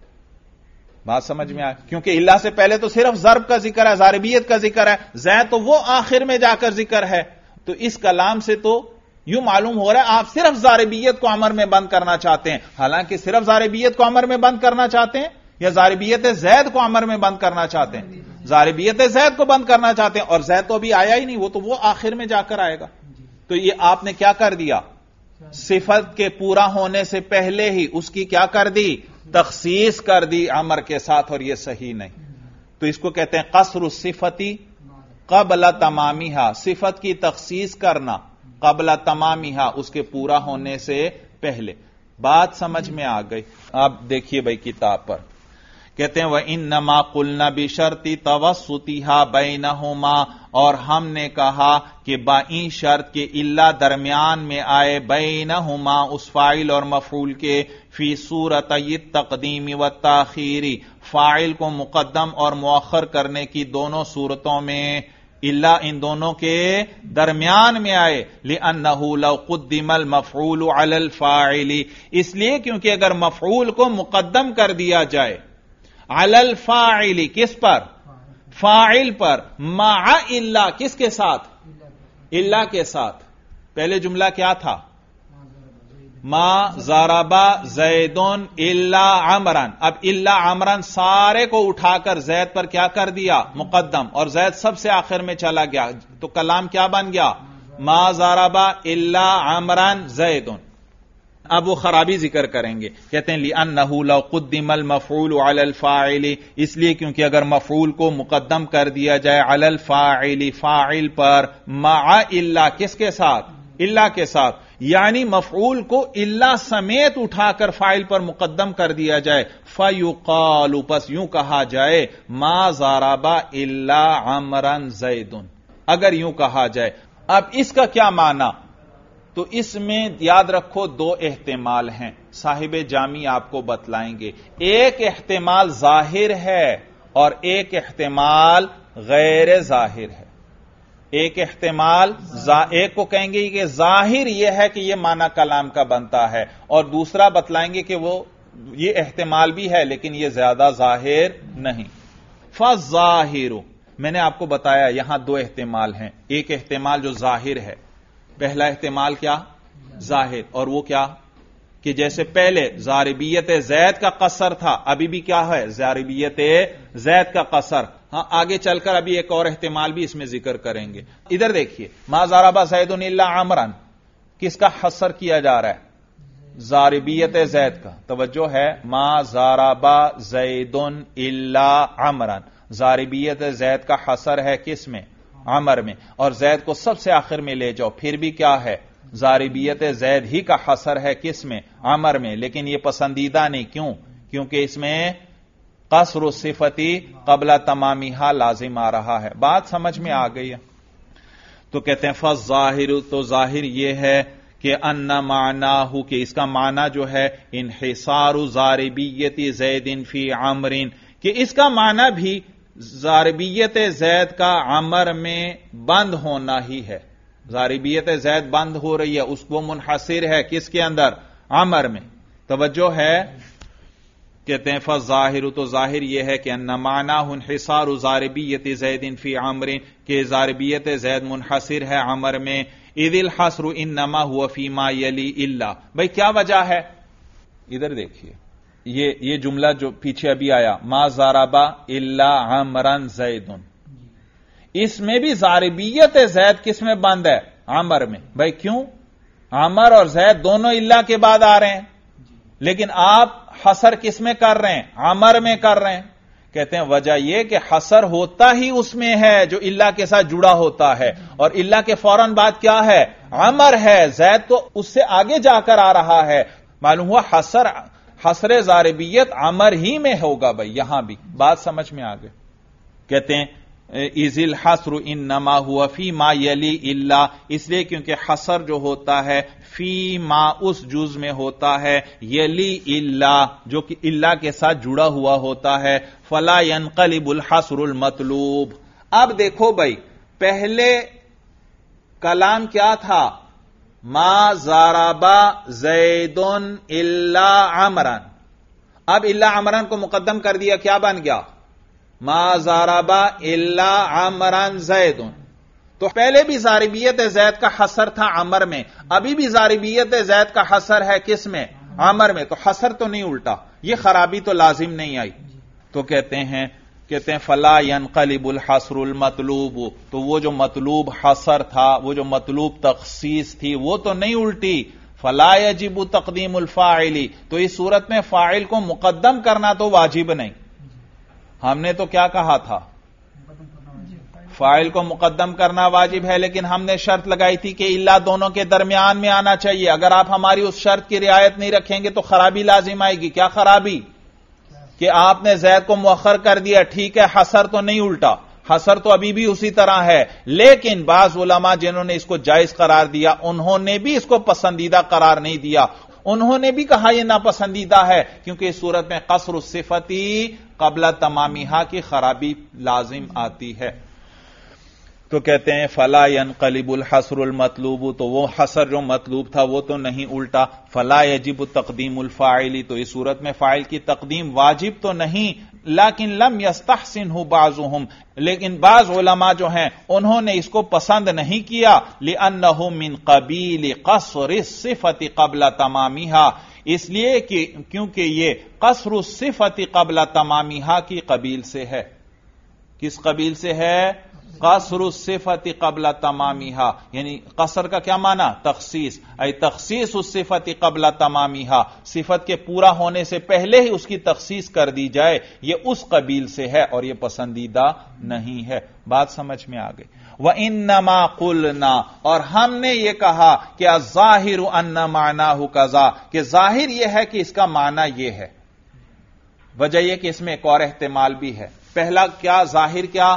بات سمجھ میں آئے؟ کیونکہ اللہ سے پہلے تو صرف ضرب کا ذکر ہے، ضاربیت کا ذکر ہے، زید تو وہ آخر میں جا کر ذکر ہے۔ تو اس کلام سے تو یوں معلوم ہو رہا ہے آپ صرف ضاربیت کو عمر میں بند کرنا چاہتے ہیں، حالانکہ صرف ضاربیت کو عمر میں بند کرنا چاہتے ہیں یا ضاربیت زید کو عمر میں بند کرنا چاہتے ہیں؟ ضاربیت زید کو بند کرنا چاہتے ہیں، اور زید تو ابھی آیا ہی نہیں، وہ تو وہ آخر میں جا کر آئے گا۔ تو تو یہ آپ نے کیا کر دیا؟ صفت کے پورا ہونے سے پہلے ہی اس کی کیا کر دی؟ تخصیص کر دی امر کے ساتھ، اور یہ صحیح نہیں. تو اس کو کہتے ہیں قصر الصفتی قبل تمامیہا، صفت کی تخصیص کرنا قبل تمامیہا، اس کے پورا ہونے سے پہلے. بات سمجھ میں آ گئی؟ اب دیکھیے بھائی کتاب پر کہتے ہیں وَإِنَّمَا قُلْنَا بِشَرْطِ تَوَسُّطِهَا بَيْنَهُمَا، اور ہم نے کہا کہ بائیں شرط کے الا درمیان میں آئے بینہما اس فاعل اور مفعول کے فی صورتي التقدیم والتاخیر، فاعل کو مقدم اور مؤخر کرنے کی دونوں صورتوں میں الا ان دونوں کے درمیان میں آئے. لِأَنَّهُ لَوْ قُدِّمَ الْمَفْعُولُ عَلَى الْفَاعِلِ، اس لیے کیونکہ اگر مفعول کو مقدم کر دیا جائے علی الفاعل، کس پر؟ فاعل پر، مع الا، کس کے ساتھ؟ الا کے ساتھ. پہلے جملہ کیا تھا؟ ما ضرب زید الا عمرا. اب الا عمرا سارے کو اٹھا کر زید پر کیا کر دیا؟ مقدم، اور زید سب سے آخر میں چلا گیا، تو کلام کیا بن گیا؟ ما ضرب الا عمرا زید. اب وہ خرابی ذکر کریں گے، کہتے ہیں لِأَنَّهُ لَوْ قُدِّمَ الْمَفْعُولُ عَلَى الْفَاعِلِ، اس لیے کیونکہ اگر مفعول کو مقدم کر دیا جائے علی الفاعل، فاعل پر، مع الا، کس کے ساتھ؟ الا کے ساتھ، یعنی مفعول کو الا سمیت اٹھا کر فاعل پر مقدم کر دیا جائے، فَيُقَالُ، پس یوں کہا جائے مَا ضَرَبَ إِلَّا عَمْرًا زَيْدٌ، اگر یوں کہا جائے. اب اس کا کیا معنی؟ تو اس میں یاد رکھو دو احتمال ہیں، صاحب جامی آپ کو بتلائیں گے. ایک احتمال ظاہر ہے اور ایک احتمال غیر ظاہر ہے. ایک احتمال ایک کو کہیں گے کہ ظاہر یہ ہے کہ یہ معنی کلام کا بنتا ہے، اور دوسرا بتلائیں گے کہ وہ یہ احتمال بھی ہے لیکن یہ زیادہ ظاہر نہیں. فالظاہر، میں نے آپ کو بتایا یہاں دو احتمال ہیں. ایک احتمال جو ظاہر ہے، پہلا احتمال کیا؟ ظاہر، اور وہ کیا کہ جیسے پہلے ضاربیت زید کا قصر تھا، ابھی بھی کیا ہے؟ ضاربیت زید کا قصر. ہاں آگے چل کر ابھی ایک اور احتمال بھی اس میں ذکر کریں گے. ادھر دیکھیے ما ضرب زید الا عمرا، کس کا حصر کیا جا رہا ہے؟ ضاربیت زید کا. توجہ ہے، ما ضرب زید الا عمرا، ضاربیت زید کا حصر ہے کس میں؟ عمر میں. اور زید کو سب سے آخر میں لے جاؤ، پھر بھی کیا ہے؟ ضاربیت زید ہی کا حصر ہے کس میں؟ عمر میں. لیکن یہ پسندیدہ نہیں، کیوں؟ کیونکہ اس میں قصر الصفتی قبل تمامیہا لازم آ رہا ہے. بات سمجھ میں آ گئی ہے؟ تو کہتے ہیں فالظاہر، تو ظاہر یہ ہے کہ ان معناہ، کہ اس کا معنی جو ہے انحصار ضاربیت زید فی عمر، کہ اس کا معنی بھی ضاربیت زید کا عمر میں بند ہونا ہی ہے. ضاربیت زید بند ہو رہی ہے، اس کو منحصر ہے کس کے اندر؟ عمر میں. توجہ ہے؟ کہتے ہیں فظاہر، تو ظاہر یہ ہے کہ ان معناہ انحصار ضاربیت زید فی عمر، کہ ضاربیت زید منحصر ہے عمر میں. اذ الحصر انما هو فيما يلي الا. بھئی کیا وجہ ہے؟ ادھر دیکھیے یہ جملہ جو پیچھے ابھی آیا ما ضرب الا عمرا زید، اس میں بھی ضاربیت زید کس میں بند ہے؟ عمر میں. بھئی کیوں؟ عمر اور زید دونوں الا کے بعد آ رہے ہیں، لیکن آپ حصر کس میں کر رہے ہیں؟ عمر میں کر رہے ہیں. کہتے ہیں وجہ یہ کہ حصر ہوتا ہی اس میں ہے جو الا کے ساتھ جڑا ہوتا ہے، اور الا کے فوراً بعد کیا ہے؟ عمر ہے. زید تو اس سے آگے جا کر آ رہا ہے. معلوم ہوا حصر ضاربیت عمر ہی میں ہوگا. بھائی یہاں بھی بات سمجھ میں آ گئی. کہتے ہیں اذ الحصر انما هو فيما يلي الا، اس لیے کیونکہ حصر جو ہوتا ہے فی ما اس جز میں ہوتا ہے، یلی الا جو کہ الا کے ساتھ جڑا ہوا ہوتا ہے. فلا ينقلب الحصر المطلوب. اب دیکھو بھائی پہلے کلام کیا تھا؟ ما ضرب زید الا عمرا. اب الا عمرا کو مقدم کر دیا، کیا بن گیا؟ ما ضرب الا عمرا زید. تو پہلے بھی ضاربیت زید کا حصر تھا عمر میں، ابھی بھی ضاربیت زید کا حصر ہے کس میں؟ عمر میں. تو حصر تو نہیں الٹا، یہ خرابی تو لازم نہیں آئی. تو کہتے ہیں کہتے ہیں فلا ينقلب الحصر المطلوب، تو وہ جو مطلوب حصر تھا، وہ جو مطلوب تخصیص تھی، وہ تو نہیں الٹی. فلا يجب تقدیم الفاعل، تو اس صورت میں فاعل کو مقدم کرنا تو واجب نہیں. ہم نے تو کیا کہا تھا؟ فاعل کو مقدم کرنا واجب ہے، لیکن ہم نے شرط لگائی تھی کہ الا دونوں کے درمیان میں آنا چاہیے. اگر آپ ہماری اس شرط کی رعایت نہیں رکھیں گے تو خرابی لازم آئے گی. کیا خرابی؟ کہ آپ نے زید کو مؤخر کر دیا، ٹھیک ہے، حصر تو نہیں الٹا، حصر تو ابھی بھی اسی طرح ہے، لیکن بعض علماء جنہوں نے اس کو جائز قرار دیا انہوں نے بھی اس کو پسندیدہ قرار نہیں دیا. انہوں نے بھی کہا یہ ناپسندیدہ ہے، کیونکہ اس صورت میں قصر الصفتی قبل تمامیہا کی خرابی لازم آتی ہے. تو کہتے ہیں فلا ينقلب الحصر المطلوب، تو وہ حصر جو مطلوب تھا وہ تو نہیں الٹا. فلا يجب تقدیم الفاعل، تو اس صورت میں فاعل کی تقدیم واجب تو نہیں، لیکن لم يستحسنه بعضهم، لیکن بعض علماء جو ہیں انہوں نے اس کو پسند نہیں کیا. لأنه من قبیل قصر الصفة قبل تمامها، اس لیے کہ کیونکہ یہ قصر الصفة قبل تمامها کی قبیل سے ہے. کس قبیل سے ہے؟ قصر الصفت قبل تمامیہا، یعنی قصر کا کیا معنی؟ تخصیص. ای تخصیص الصفت قبل تمامیہا، صفت کے پورا ہونے سے پہلے ہی اس کی تخصیص کر دی جائے، یہ اس قبیل سے ہے اور یہ پسندیدہ نہیں ہے. بات سمجھ میں آ گئی. وَإِنَّمَا قُلْنَا، اور ہم نے یہ کہا کہ الظاہر ان معناہ کذا، کہ ظاہر یہ ہے کہ اس کا معنی یہ ہے. وجہ یہ کہ اس میں ایک اور احتمال بھی ہے. پہلا کیا ظاہر؟ کیا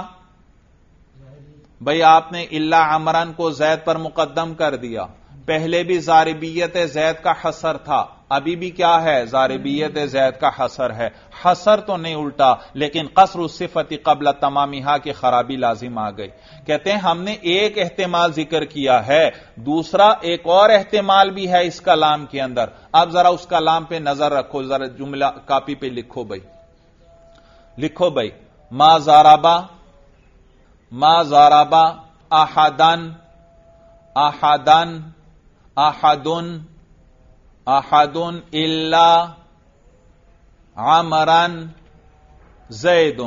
بھئی آپ نے الا عمران کو زید پر مقدم کر دیا، پہلے بھی ضاربیت زید کا حصر تھا، ابھی بھی کیا ہے؟ ضاربیت زید کا حصر ہے. حصر تو نہیں الٹا، لیکن قصر الصفت قبل تمامیہا کی خرابی لازم آ گئی. کہتے ہیں ہم نے ایک احتمال ذکر کیا ہے، دوسرا ایک اور احتمال بھی ہے اس کلام کے اندر. اب ذرا اس کلام پہ نظر رکھو، ذرا جملہ کاپی پہ لکھو بھائی، لکھو بھائی. ما ضربا، ما ضربا احدن، احدن، احدن، احدن الا عمران زید.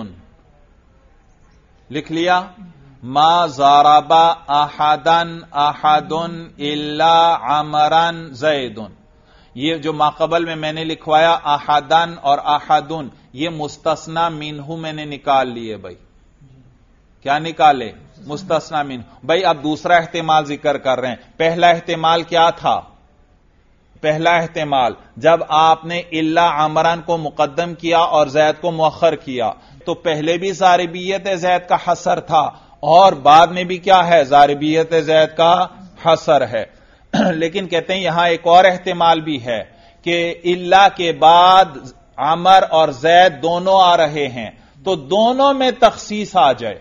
لکھ لیا؟ ما ضربا احدن احدن الا عمران زید. یہ جو ماقبل میں نے لکھوایا احدن اور احدن، یہ مستثنی منہ میں نے نکال لیے بھائی. کیا نکالے؟ مستثنی منہ. بھائی اب دوسرا احتمال ذکر کر رہے ہیں. پہلا احتمال کیا تھا؟ پہلا احتمال جب آپ نے الا عمران کو مقدم کیا اور زید کو مؤخر کیا تو پہلے بھی ضاربیت زید کا حصر تھا اور بعد میں بھی کیا ہے؟ ضاربیت زید کا حصر ہے. لیکن کہتے ہیں یہاں ایک اور احتمال بھی ہے کہ الا کے بعد عمر اور زید دونوں آ رہے ہیں تو دونوں میں تخصیص آ جائے،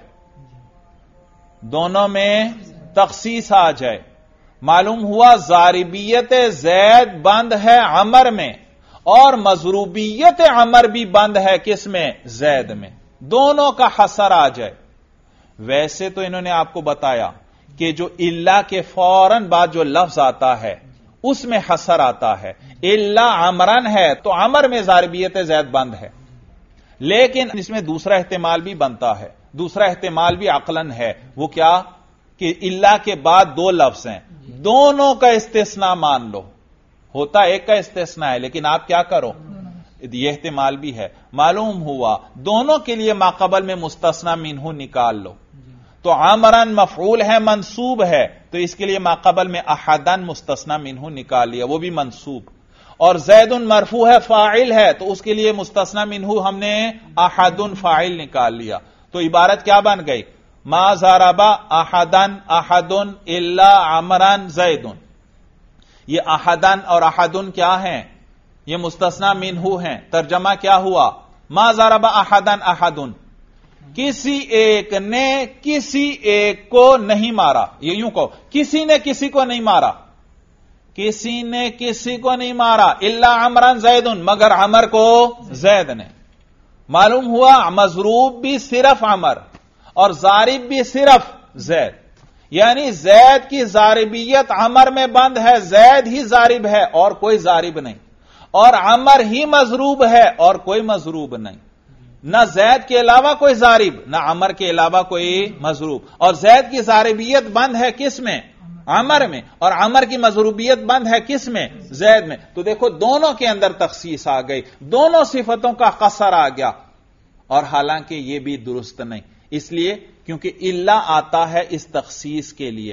دونوں میں تخصیص آ جائے. معلوم ہوا ضاربیت زید بند ہے عمر میں اور مضروبیت عمر بھی بند ہے کس میں؟ زید میں. دونوں کا حصر آ جائے. ویسے تو انہوں نے آپ کو بتایا کہ جو الا کے فوراً بعد جو لفظ آتا ہے اس میں حصر آتا ہے. الا عمران ہے تو عمر میں ضاربیت زید بند ہے، لیکن اس میں دوسرا احتمال بھی بنتا ہے. دوسرا احتمال بھی عقلاً ہے. وہ کیا؟ کہ الا کے بعد دو لفظ ہیں، دونوں کا استثناء مان لو. ہوتا ایک کا استثناء ہے لیکن آپ کیا کرو؟ یہ احتمال بھی ہے. معلوم ہوا دونوں کے لیے ماقبل میں مستثنی منہ نکال لو. تو عمران مفعول ہے، منصوب ہے، تو اس کے لیے ماقبل میں احدن مستثنی منہ نکال لیا، وہ بھی منصوب. اور زید مرفوع ہے، فاعل ہے، تو اس کے لیے مستثنی منہ ہم نے احدن فاعل نکال لیا. تو عبارت کیا بن گئی؟ ما ضربا احدن احدن الا عمران زید. یہ احدن اور احدن کیا ہیں؟ یہ مستثنی منہ ہیں. ترجمہ کیا ہوا؟ ما ضربا احدن احدن، کسی ایک نے کسی ایک کو نہیں مارا. یہ یوں کہو، کسی نے کسی کو نہیں مارا، کسی نے کسی کو نہیں مارا الا عمران زید، مگر عمر کو زید نے. معلوم ہوا مضروب بھی صرف عمر اور ضارب بھی صرف زید، یعنی زید کی ضاربیت عمر میں بند ہے، زید ہی ضارب ہے اور کوئی ضارب نہیں، اور عمر ہی مضروب ہے اور کوئی مضروب نہیں. نہ زید کے علاوہ کوئی ضارب، نہ عمر کے علاوہ کوئی مضروب، اور زید کی ضاربیت بند ہے کس میں؟ عمر میں، اور عمر کی مضروبیت بند ہے کس میں؟ زید میں۔ تو دیکھو دونوں کے اندر تخصیص آ گئی، دونوں صفتوں کا قصر آ گیا، اور حالانکہ یہ بھی درست نہیں، اس لیے کیونکہ الا آتا ہے اس تخصیص کے لیے،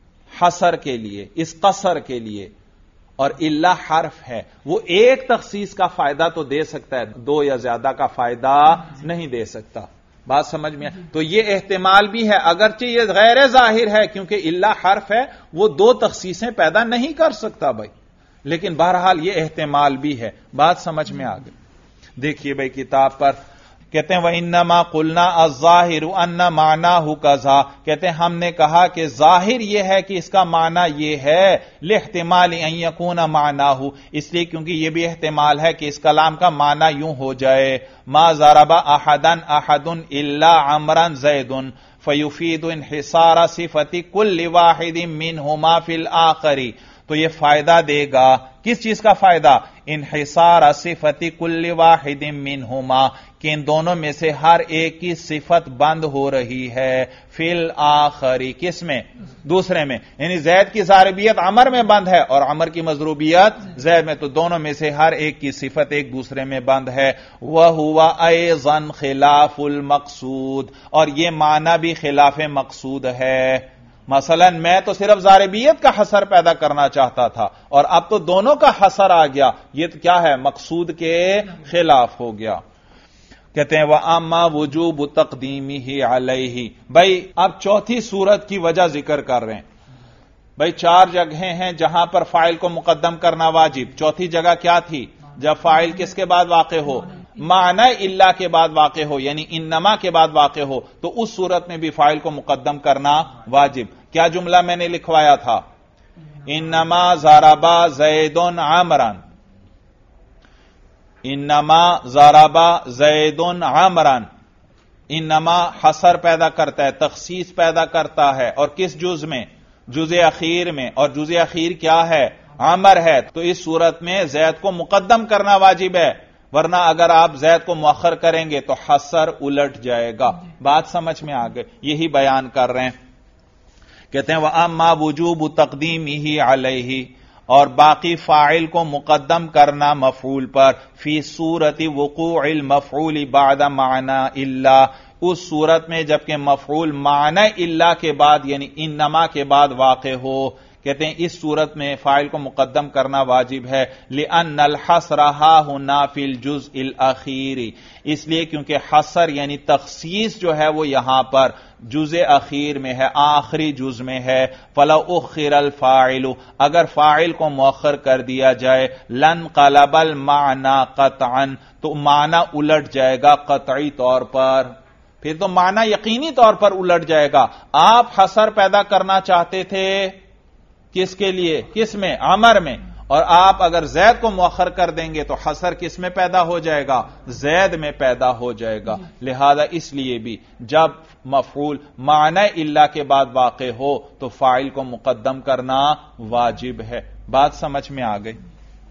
حصر کے لیے، اس قصر کے لیے، اور الا حرف ہے، وہ ایک تخصیص کا فائدہ تو دے سکتا ہے، دو یا زیادہ کا فائدہ نہیں دے سکتا۔ بات سمجھ میں؟ تو یہ احتمال بھی ہے، اگرچہ یہ غیر ظاہر ہے کیونکہ الا حرف ہے، وہ دو تخصیصیں پیدا نہیں کر سکتا بھائی، لیکن بہرحال یہ احتمال بھی ہے۔ بات سمجھ میں آ گئی؟ دیکھیے بھائی کتاب پر کہتے ہیں وَإِنَّمَا قُلْنَا الظَّاهِرُ أَنَّ مَعْنَاهُ كَذَا، کہتے ہیں ہم نے کہا کہ ظاہر یہ ہے کہ اس کا معنی یہ ہے، لِاحْتِمَالِ أَن يَكُونَ مَعْنَاهُ، اس لیے کیونکہ یہ بھی احتمال ہے کہ اس کلام کا معنی یوں ہو جائے مَا ضَرَبَ أَحَدًا أَحَدٌ إِلَّا عَمْرًا زَيْدٌ فَيُفِيدُ انحصار صفة كل واحد منهما في الآخر، تو یہ فائدہ دے گا، کس چیز کا فائدہ؟ انحصار صفت کل واحد منہما، کہ ان دونوں میں سے ہر ایک کی صفت بند ہو رہی ہے، فی الآخری، کس میں؟ دوسرے میں، یعنی زید کی ضاربیت عمر میں بند ہے اور عمر کی مضروبیت زید میں، تو دونوں میں سے ہر ایک کی صفت ایک دوسرے میں بند ہے۔ وَهُوَ أَيْضًا خِلَافُ الْمَقْصُودِ، اور یہ معنی بھی خلاف مقصود ہے۔ مثلا میں تو صرف ضاربیت کا حصر پیدا کرنا چاہتا تھا، اور اب تو دونوں کا حصر آ گیا، یہ تو کیا ہے؟ مقصود کے خلاف ہو گیا۔ کہتے ہیں وَأَمَّا وُجُوبُ تَقْدِيمِهِ عَلَيْهِ، بھائی اب چوتھی صورت کی وجہ ذکر کر رہے ہیں۔ بھائی چار جگہیں ہیں جہاں پر فاعل کو مقدم کرنا واجب، چوتھی جگہ کیا تھی؟ جب فاعل کس کے بعد واقع ہو؟ معنی الا کے بعد واقع ہو، یعنی انما کے بعد واقع ہو، تو اس صورت میں بھی فاعل کو مقدم کرنا واجب۔ کیا جملہ میں نے لکھوایا تھا؟ انما ضرب زید عمرا، انما ضرب زید عمرا، انما حصر پیدا کرتا ہے، تخصیص پیدا کرتا ہے، اور کس جز میں؟ جز اخیر میں، اور جز اخیر کیا ہے؟ عمر ہے، تو اس صورت میں زید کو مقدم کرنا واجب ہے، ورنہ اگر آپ زید کو مؤخر کریں گے تو حصر الٹ جائے گا۔ بات سمجھ میں آ گئی؟ یہی بیان کر رہے ہیں۔ کہتے ہیں وَأَمَّا وُجُوبُ تَقْدِيمِهِ عَلَيْهِ، اور باقی فاعل کو مقدم کرنا مفعول پر، فی صورت وقوع المفعول بعد معنی الا، اس صورت میں جبکہ مفعول معنی الا کے بعد یعنی انما کے بعد واقع ہو، کہتے ہیں اس صورت میں فاعل کو مقدم کرنا واجب ہے، لأن الحصر ہاہنا فی الجزء الاخیر، اس لیے کیونکہ حصر یعنی تخصیص جو ہے وہ یہاں پر جزء اخیر میں ہے، آخری جز میں ہے۔ فلو اخر الفاعل، اگر فاعل کو مؤخر کر دیا جائے، لانقلب المعنى قطعا، تو معنی الٹ جائے گا قطعی طور پر، پھر تو معنی یقینی طور پر الٹ جائے گا۔ آپ حصر پیدا کرنا چاہتے تھے کس کے لیے؟ کس میں؟ عمر میں، اور آپ اگر زید کو مؤخر کر دیں گے تو حصر کس میں پیدا ہو جائے گا؟ زید میں پیدا ہو جائے گا۔ لہذا اس لیے بھی جب مفعول معنی الا کے بعد واقع ہو تو فاعل کو مقدم کرنا واجب ہے۔ بات سمجھ میں آ گئی؟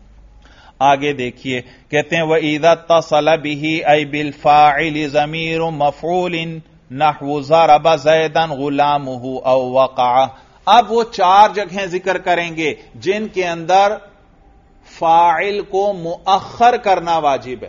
آگے دیکھیے، کہتے ہیں وَإِذَا اتصل بِهِ أَيْ بِالْفَاعِلِ ضَمِيرٌ مَفْعُولٍ نَحْوُ ضَرَبَ زَيْدًا غُلَامُهُ أَوْ وَقَعَ، اب وہ چار جگہیں ذکر کریں گے جن کے اندر فاعل کو مؤخر کرنا واجب ہے۔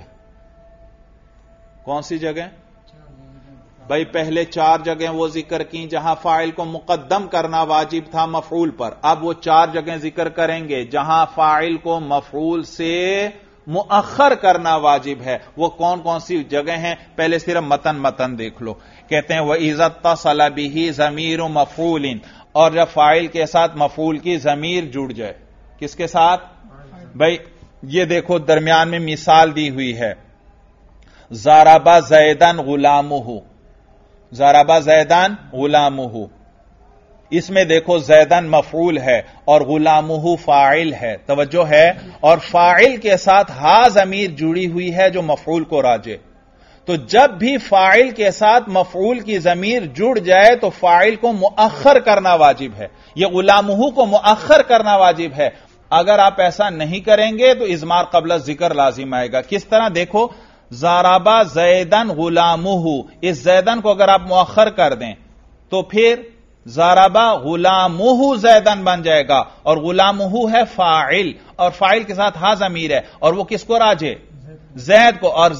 کون سی جگہ؟ بھائی پہلے چار جگہیں وہ ذکر کی جہاں فاعل کو مقدم کرنا واجب تھا مفعول پر، اب وہ چار جگہیں ذکر کریں گے جہاں فاعل کو مفعول سے مؤخر کرنا واجب ہے۔ وہ کون کون سی جگہ ہیں؟ پہلے صرف متن دیکھ لو۔ کہتے ہیں وَإِذَا اتصل بِهِ ضَمِيرُ مَفْعُولٍ، اور جب فاعل کے ساتھ مفعول کی ضمیر جڑ جائے، کس کے ساتھ؟ بھائی یہ دیکھو درمیان میں مثال دی ہوئی ہے، ضرب زیدن غلامہ، ضرب زیدن غلامہ، اس میں دیکھو زیدن مفعول ہے اور غلامہ فاعل ہے، توجہ ہے، اور فاعل کے ساتھ ہا ضمیر جڑی ہوئی ہے جو مفعول کو راجے، تو جب بھی فاعل کے ساتھ مفعول کی ضمیر جڑ جائے تو فاعل کو مؤخر کرنا واجب ہے، یہ غلامہ کو مؤخر کرنا واجب ہے۔ اگر آپ ایسا نہیں کریں گے تو اضمار قبل ذکر لازم آئے گا۔ کس طرح؟ دیکھو ضربا زیدن غلامہ، اس زیدن کو اگر آپ مؤخر کر دیں تو پھر ضربا غلامہ زیدن بن جائے گا، اور غلامہ ہے فاعل، اور فاعل کے ساتھ ہا ضمیر ہے، اور وہ کس کو راجع؟ زید کو، اور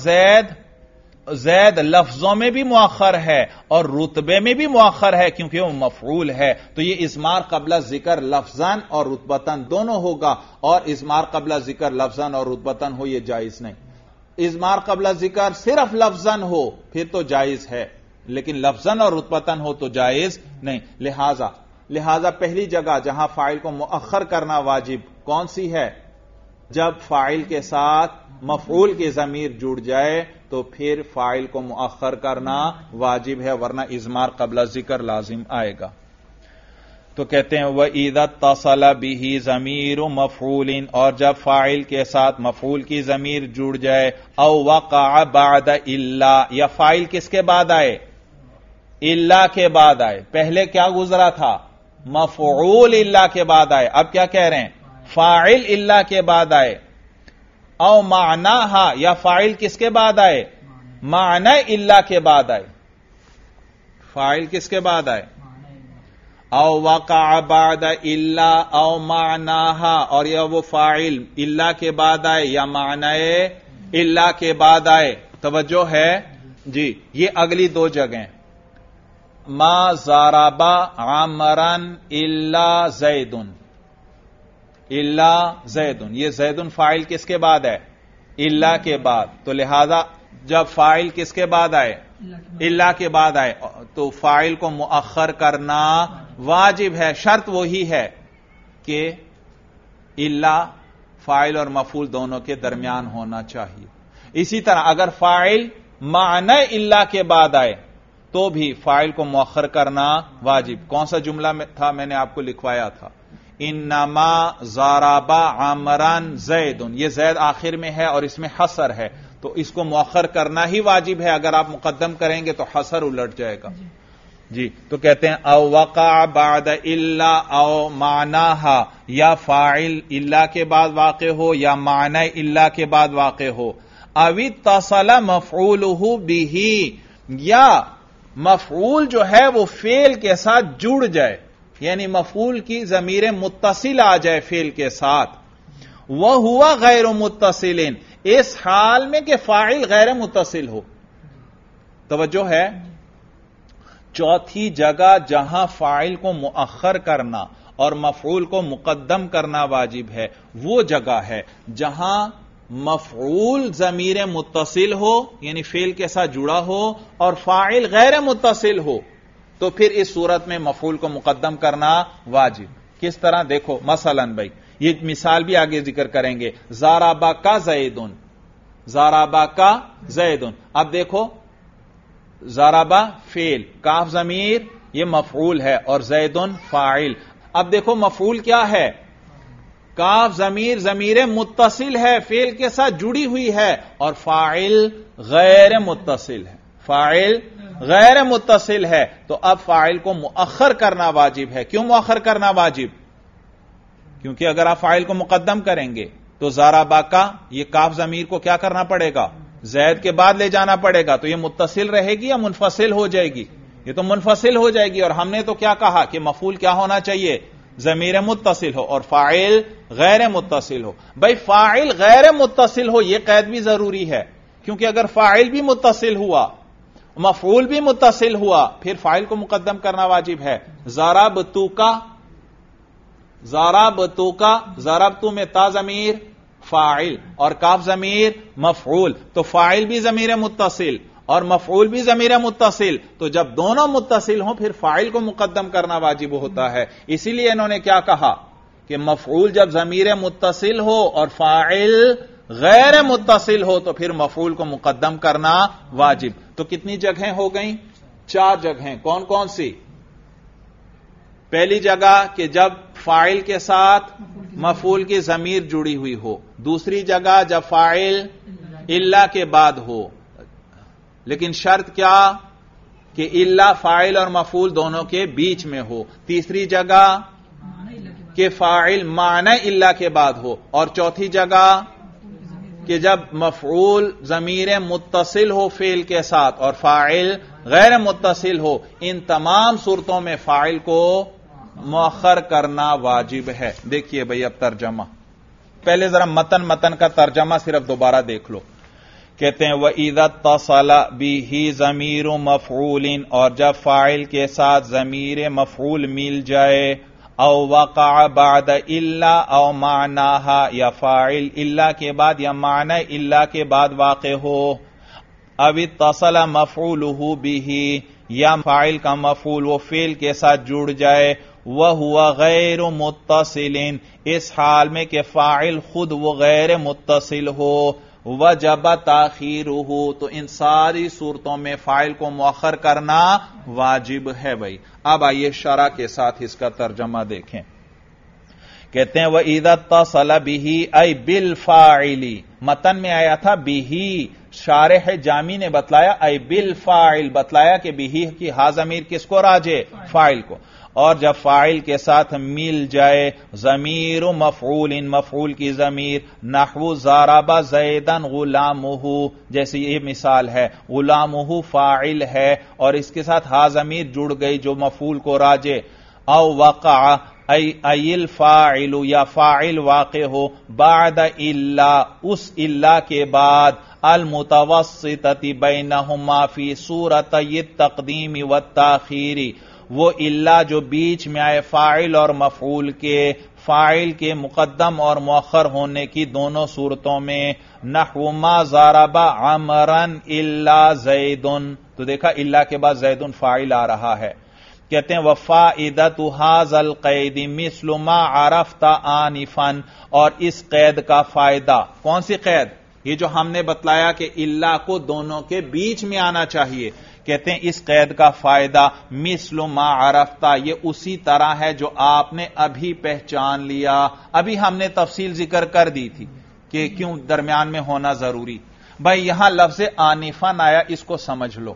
زید لفظوں میں بھی مؤخر ہے اور رتبے میں بھی مؤخر ہے کیونکہ وہ مفعول ہے، تو یہ اضمار قبل ذکر لفظاً اور رتبتاً دونوں ہوگا، اور اضمار قبل ذکر لفظاً اور رتبتاً ہو یہ جائز نہیں۔ اضمار قبل ذکر صرف لفظاً ہو پھر تو جائز ہے، لیکن لفظاً اور رتبتاً ہو تو جائز نہیں۔ لہذا پہلی جگہ جہاں فاعل کو مؤخر کرنا واجب کون سی ہے؟ جب فاعل کے ساتھ مفعول کی ضمیر جڑ جائے تو پھر فاعل کو مؤخر کرنا واجب ہے، ورنہ اضمار قبل ذکر لازم آئے گا۔ تو کہتے ہیں وَإِذَا اتصل بِهِ ضَمِيرُ مَفْعُولٍ، اور جب فاعل کے ساتھ مفعول کی ضمیر جڑ جائے، او وقع بعد الا، یا فاعل کس کے بعد آئے؟ الا کے بعد آئے۔ پہلے کیا گزرا تھا؟ مفعول الا کے بعد آئے، اب کیا کہہ رہے ہیں؟ فاعل الا کے بعد آئے۔ او معناہا، یا فاعل کس کے بعد آئے؟ معنی الا کے بعد آئے۔ فاعل کس کے بعد آئے؟ او وقع بعد الا او معناہا، اور یا وہ فاعل الا کے بعد آئے یا معنی الا کے بعد آئے۔ توجہ ہے جی، یہ اگلی دو جگہیں، ما ضربا عمرن الا زیدن، الا زیدن، یہ زیدن فاعل کس کے بعد ہے؟ الا کے بعد، تو لہذا جب فاعل کس کے بعد آئے؟ الا کے بعد آئے تو فاعل کو مؤخر کرنا واجب ہے، شرط وہی ہے کہ الا فاعل اور مفعول دونوں کے درمیان ہونا چاہیے۔ اسی طرح اگر فاعل معنی الا کے بعد آئے تو بھی فاعل کو مؤخر کرنا واجب۔ کون سا جملہ تھا میں نے آپ کو لکھوایا تھا؟ انما ضربا عمرن زیدن، یہ زید آخر میں ہے اور اس میں حصر ہے، تو اس کو مؤخر کرنا ہی واجب ہے، اگر آپ مقدم کریں گے تو حصر الٹ جائے گا۔ جی، تو کہتے ہیں او وقع بعد الا او معناہا، یا فاعل الا کے بعد واقع ہو یا معنی الا کے بعد واقع ہو، او اتصل مفعولہ بہ، یا مفعول جو ہے وہ فعل کے ساتھ جڑ جائے، یعنی مفعول کی ضمیر متصل آ جائے فعل کے ساتھ، وَهُوَ غیر متصل، اس حال میں کہ فاعل غیر متصل ہو۔ توجہ ہے، چوتھی جگہ جہاں فاعل کو مؤخر کرنا اور مفعول کو مقدم کرنا واجب ہے، وہ جگہ ہے جہاں مفعول ضمیر متصل ہو یعنی فعل کے ساتھ جڑا ہو اور فاعل غیر متصل ہو، تو پھر اس صورت میں مفعول کو مقدم کرنا واجب۔ کس طرح؟ دیکھو مثلا بھائی، یہ مثال بھی آگے ذکر کریں گے، ضربا کا زیدن، ضربا کا زیدن، اب دیکھو ضربا فعل، کاف ضمیر یہ مفعول ہے اور زیدن فاعل۔ اب دیکھو مفعول کیا ہے؟ کاف ضمیر متصل ہے، فعل کے ساتھ جڑی ہوئی ہے، اور فاعل غیر متصل ہے، فاعل غیر متصل ہے، تو اب فاعل کو مؤخر کرنا واجب ہے۔ کیوں مؤخر کرنا واجب؟ کیونکہ اگر آپ فاعل کو مقدم کریں گے تو ضربا کا یہ کاف ضمیر کو کیا کرنا پڑے گا؟ زید کے بعد لے جانا پڑے گا، تو یہ متصل رہے گی یا منفصل ہو جائے گی؟ یہ تو منفصل ہو جائے گی، اور ہم نے تو کیا کہا کہ مفعول کیا ہونا چاہیے؟ ضمیر متصل ہو اور فاعل غیر متصل ہو۔ بھائی فاعل غیر متصل ہو یہ قید بھی ضروری ہے، کیونکہ اگر فاعل بھی متصل ہوا مفعول بھی متصل ہوا پھر فاعل کو مقدم کرنا واجب ہے۔ ضربتو کا، ضربتو کا، ضربتو میں تا ضمیر فاعل اور کاف ضمیر مفعول، تو فاعل بھی ضمیر متصل اور مفعول بھی ضمیر متصل، تو جب دونوں متصل ہوں پھر فاعل کو مقدم کرنا واجب ہوتا ہے۔ اسی لیے انہوں نے کیا کہا کہ مفعول جب ضمیر متصل ہو اور فاعل غیر متصل ہو تو پھر مفعول کو مقدم کرنا واجب۔ تو کتنی جگہیں ہو گئیں؟ 4 جگہیں۔ کون کون سی؟ پہلی جگہ کہ جب فاعل کے ساتھ مفعول کی ضمیر جڑی ہوئی ہو، دوسری جگہ جب فاعل الا کے بعد ہو، لیکن شرط کیا کہ الا فاعل اور مفعول دونوں کے بیچ میں ہو، تیسری جگہ کہ فاعل معنی الا کے بعد ہو، اور چوتھی جگہ کہ جب مفعول ضمیر متصل ہو فعل کے ساتھ اور فاعل غیر متصل ہو، ان تمام صورتوں میں فاعل کو مؤخر کرنا واجب ہے۔ دیکھیے بھئی اب ترجمہ، پہلے ذرا متن کا ترجمہ صرف دوبارہ دیکھ لو۔ کہتے ہیں وَإِذَا اتصل بِهِ ضمیر مفعول، اور جب فاعل کے ساتھ ضمیر مفعول مل جائے، او وقع بعد الا او معناها، یا فاعل الا کے بعد یا معنی الا کے بعد واقع ہو، او اتصل مفعوله به، یا فاعل کا مفعول وہ فعل کے ساتھ جڑ جائے، وہو غیر متصل، اس حال میں کہ فاعل خود وہ غیر متصل ہو، وجب تاخیرہ، تو ان ساری صورتوں میں فاعل کو مؤخر کرنا واجب ہے بھائی۔ اب آئیے شرح کے ساتھ اس کا ترجمہ دیکھیں۔ کہتے ہیں وَإِذَا اتصل بِهِ أي بِالْفَاعِلِ، متن میں آیا تھا بِهِ، شارح جامی نے بتلایا أي بِالْفَاعِل، بتلایا کہ بِهِ کی ہا ضمیر کس کو راجع؟ فاعل کو، اور جب فاعل کے ساتھ مل جائے ضمیر مفعول، مفعول کی ضمیر، نحو ضرب زیدا غلامہ، جیسے یہ مثال ہے، غلامہ فاعل ہے اور اس کے ساتھ ہا ضمیر جڑ گئی جو مفعول کو راجع، او وقع ای الفاعل، یا فاعل واقع ہو، بعد الا، اس الا کے بعد، المتوسطۃ بینہما فی صورتی التقدیم والتاخیر، وہ الا جو بیچ میں آئے فاعل اور مفعول کے، فاعل کے مقدم اور مؤخر ہونے کی دونوں صورتوں میں، نحو ما ضرب عمرا الا زید، تو دیکھا الا کے بعد زید فاعل آ رہا ہے۔ کہتے ہیں وفائدۃ ھذا القید مثل ما عرفت آنفا، اور اس قید کا فائدہ، کون سی قید؟ یہ جو ہم نے بتلایا کہ الا کو دونوں کے بیچ میں آنا چاہیے، کہتے ہیں اس قید کا فائدہ مثل ما عرفت، یہ اسی طرح ہے جو آپ نے ابھی پہچان لیا، ابھی ہم نے تفصیل ذکر کر دی تھی کہ کیوں درمیان میں ہونا ضروری۔ بھائی یہاں لفظ آنفن آیا، اس کو سمجھ لو۔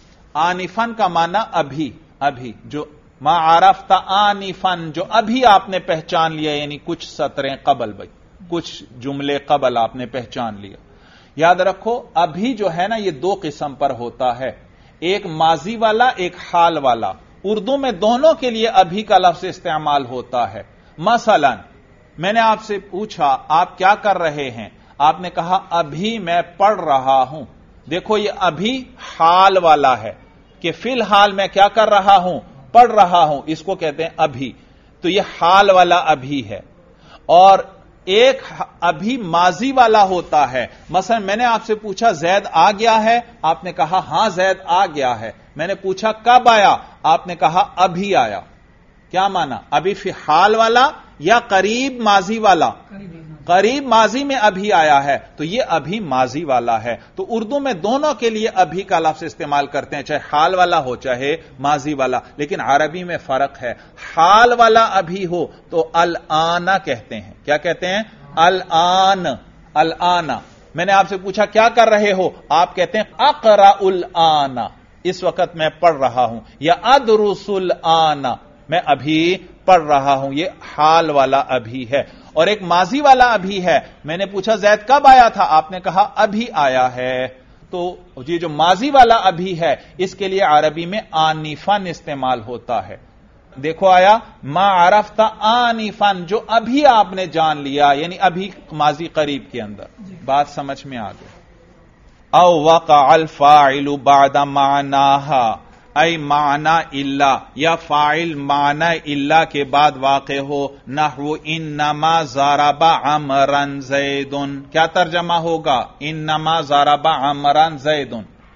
آنفن کا معنی ابھی، ابھی، جو ما عرفت آنفن، جو ابھی آپ نے پہچان لیا، یعنی کچھ سطریں قبل، بھائی کچھ جملے قبل آپ نے پہچان لیا۔ یاد رکھو ابھی جو ہے نا یہ دو قسم پر ہوتا ہے، ایک ماضی والا، ایک حال والا۔ اردو میں دونوں کے لیے ابھی کا لفظ استعمال ہوتا ہے۔ مثلا میں نے آپ سے پوچھا آپ کیا کر رہے ہیں، آپ نے کہا ابھی میں پڑھ رہا ہوں۔ دیکھو یہ ابھی حال والا ہے کہ فی الحال میں کیا کر رہا ہوں، پڑھ رہا ہوں، اس کو کہتے ہیں ابھی، تو یہ حال والا ابھی ہے۔ اور ایک ابھی ماضی والا ہوتا ہے، مثلا میں نے آپ سے پوچھا زید آ گیا ہے، آپ نے کہا ہاں زید آ گیا ہے۔ میں نے پوچھا کب آیا، آپ نے کہا ابھی آیا۔ کیا معنی؟ ابھی فی حال والا یا قریب ماضی والا؟ قریب ماضی میں ابھی آیا ہے، تو یہ ابھی ماضی والا ہے۔ تو اردو میں دونوں کے لیے ابھی کا لفظ استعمال کرتے ہیں، چاہے حال والا ہو چاہے ماضی والا، لیکن عربی میں فرق ہے۔ حال والا ابھی ہو تو الآن کہتے ہیں۔ کیا کہتے ہیں؟ الآن، الآن۔ میں نے آپ سے پوچھا کیا کر رہے ہو، آپ کہتے ہیں اقرأ الآن، اس وقت میں پڑھ رہا ہوں، یا ادرس الآن، میں ابھی پڑھ رہا ہوں۔ یہ حال والا ابھی ہے۔ اور ایک ماضی والا ابھی ہے، میں نے پوچھا زید کب آیا تھا، آپ نے کہا ابھی آیا ہے۔ تو یہ جو ماضی والا ابھی ہے اس کے لیے عربی میں آنفن استعمال ہوتا ہے۔ دیکھو آیا ما عرفت آنفن، جو ابھی آپ نے جان لیا، یعنی ابھی ماضی قریب کے اندر۔ بات سمجھ میں آ گئی؟ او وقع الفاعل بعد معناها، ای معنی الا، یا فاعل معنی الا کے بعد واقع ہو، نحو انما ضرب عمرا زید، کیا ترجمہ ہوگا؟ انما ضرب عمرا زید،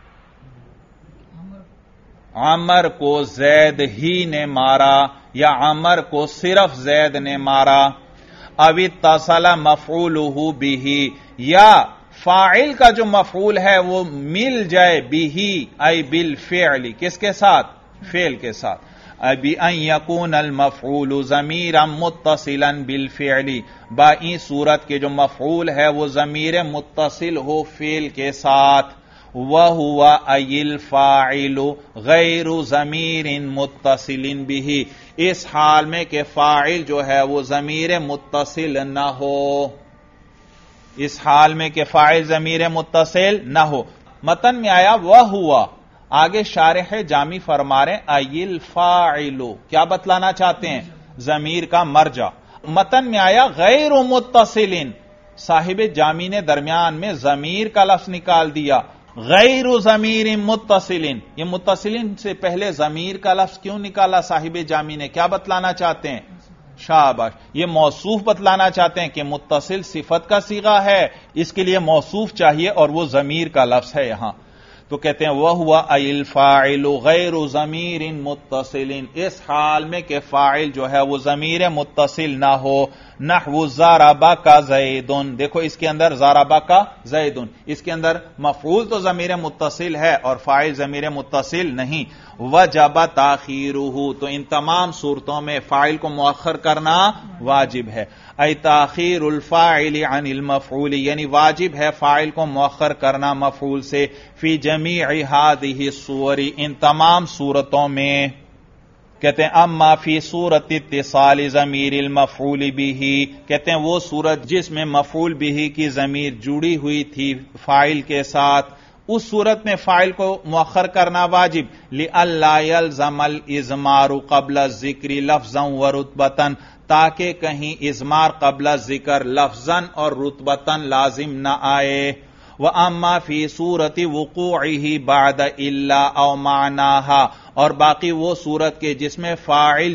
عمر کو زید ہی نے مارا، یا عمر کو صرف زید نے مارا۔ او اتصل مفعولہ بہ، یا فاعل کا جو مفعول ہے وہ مل جائے بہ، ای بالفعل، کس کے ساتھ؟ فعل کے ساتھ۔ بأن يكون المفعول ضمیرا متصلا بالفعل، بائی صورت کے جو مفعول ہے وہ ضمیر متصل ہو فعل کے ساتھ۔ وَهُوَ أَيِ الْفَاعِلُ غَيْرُ ضَمِيرٍ مُتَّصِلٍ بِهِ، اس حال میں کہ فاعل جو ہے وہ ضمیر متصل نہ ہو۔ اس حال میں کہ فاعل ضمیر متصل نہ ہو. متن میں آیا وہ ہوا، آگے شارح جامی فرما رہے ایل فاعلو، کیا بتلانا چاہتے ہیں؟ ضمیر کا مرجع. متن میں آیا غیر متصل، صاحب جامی نے درمیان میں ضمیر کا لفظ نکال دیا، غیر ضمیر متصل. یہ متصلین سے پہلے ضمیر کا لفظ کیوں نکالا صاحب جامی نے؟ کیا بتلانا چاہتے ہیں؟ شاباش، یہ موصوف بتلانا چاہتے ہیں کہ متصل صفت کا صیغہ ہے، اس کے لیے موصوف چاہیے اور وہ ضمیر کا لفظ ہے یہاں. تو کہتے ہیں وہ ہوا ایل فاعل غیر ضمیر متصل، اس حال میں کہ فاعل جو ہے وہ ضمیر متصل نہ ہو. نحو ضرب کا زید، دیکھو اس کے اندر ضرب کا زید، اس کے اندر مفعول تو ضمیر متصل ہے اور فاعل ضمیر متصل نہیں. وجب تاخیرہ، تو ان تمام صورتوں میں فاعل کو مؤخر کرنا واجب ہے. ای تاخیر الفاعل عن المفعول، یعنی واجب ہے فاعل کو مؤخر کرنا مفعول سے. فی جمیع ہذہ الصور، ان تمام صورتوں میں. کہتے ہیں اما فی صورت اتصال ضمیر المفعول بہ، کہتے ہیں وہ صورت جس میں مفعول بہ کی ضمیر جڑی ہوئی تھی فاعل کے ساتھ، اس صورت میں فاعل کو مؤخر کرنا واجب. لئلا یلزم الاضمار قبل الذکر لفظا ورتبۃ، تاکہ کہیں اضمار قبل الذکر لفظا اور رتبۃ لازم نہ آئے. وَأَمَّا فِي صُورَةِ وُقُوعِهِ بَعْدَ إِلَّا أَوْ مَعْنَاهَا، اور باقی وہ صورت کے جس میں فاعل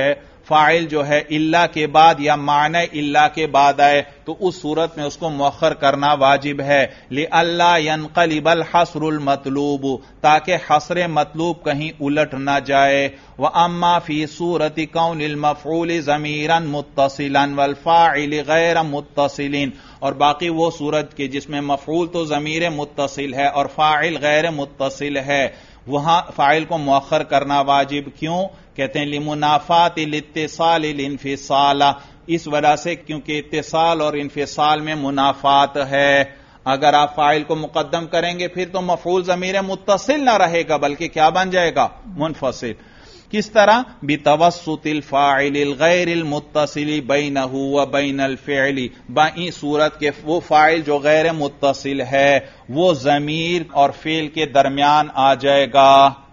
جو ہے الا کے بعد یا معنی الا کے بعد آئے تو اس صورت میں اس کو مؤخر کرنا واجب ہے. لئلا ينقلب الحصر المطلوب، تاکہ حصر مطلوب کہیں الٹ نہ جائے. وَأَمَّا فِي صُورَةِ كَوْنِ الْمَفْعُولِ ضَمِيرًا مُتَّصِلًا وَالْفَاعِلِ غَيْرَ مُتَّصِلٍ، اور باقی وہ صورت کے جس میں مفعول تو ضمیر متصل ہے اور فاعل غیر متصل ہے، وہاں فاعل کو مؤخر کرنا واجب. کیوں؟ کہتے ہیں لمنافات الاتصال الانفصال، اس وجہ سے کیونکہ اتصال اور انفصال میں منافات ہے. اگر آپ فاعل کو مقدم کریں گے پھر تو مفعول ضمیر متصل نہ رہے گا بلکہ کیا بن جائے گا؟ منفصل. کس طرح؟ بتوسط الفاعل الغیر المتصل بینہ وبین الفعل، بائیں صورت کے وہ فاعل جو غیر متصل ہے وہ ضمیر اور فعل کے درمیان آ جائے گا.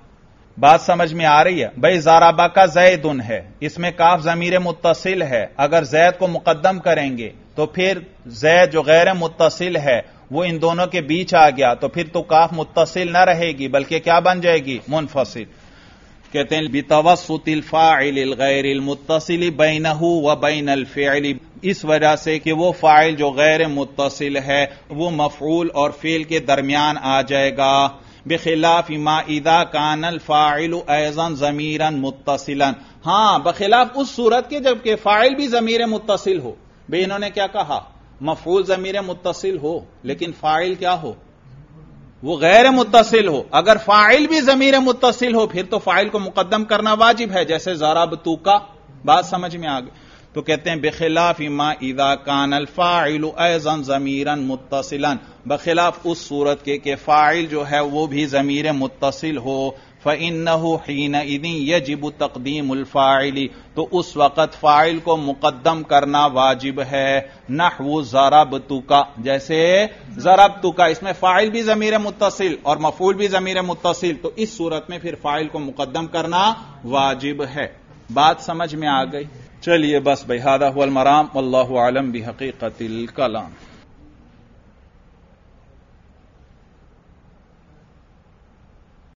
بات سمجھ میں آ رہی ہے؟ بھائی ضرب کا زید ہے، اس میں کاف ضمیر متصل ہے، اگر زید کو مقدم کریں گے تو پھر زید جو غیر متصل ہے وہ ان دونوں کے بیچ آ گیا تو پھر تو کاف متصل نہ رہے گی بلکہ کیا بن جائے گی؟ منفصل. کہتے ہیں بتوسط الفاعل الغیر المتصل بینہ وبین الفعل، اس وجہ سے کہ وہ فاعل جو غیر متصل ہے وہ مفعول اور فعل کے درمیان آ جائے گا. بخلاف ما اذا کان الفاعل ایضا ضمیرا متصلا، ہاں بخلاف اس صورت کے جب کہ فاعل بھی ضمیر متصل ہو. بھئی انہوں نے کیا کہا؟ مفعول ضمیر متصل ہو لیکن فاعل کیا ہو؟ وہ غیر متصل ہو. اگر فاعل بھی ضمیر متصل ہو پھر تو فاعل کو مقدم کرنا واجب ہے، جیسے ضربت کا. بات سمجھ میں آ گئی؟ تو کہتے ہیں بخلاف ما اذا کان الفاعل ایضا ضمیرا متصلا، بخلاف اس صورت کے کہ فاعل جو ہے وہ بھی ضمیر متصل ہو. فإنه حينئذ يجب تقدیم الفاعل، تو اس وقت فاعل کو مقدم کرنا واجب ہے. نحو ضربتک، جیسے ضربتک، اس میں فاعل بھی ضمیر متصل اور مفعول بھی ضمیر متصل، تو اس صورت میں پھر فاعل کو مقدم کرنا واجب ہے. بات سمجھ میں آ گئی؟ چلیے بس بھائی، ھذا ھو المرام واللہ اعلم بحقیقت الکلام.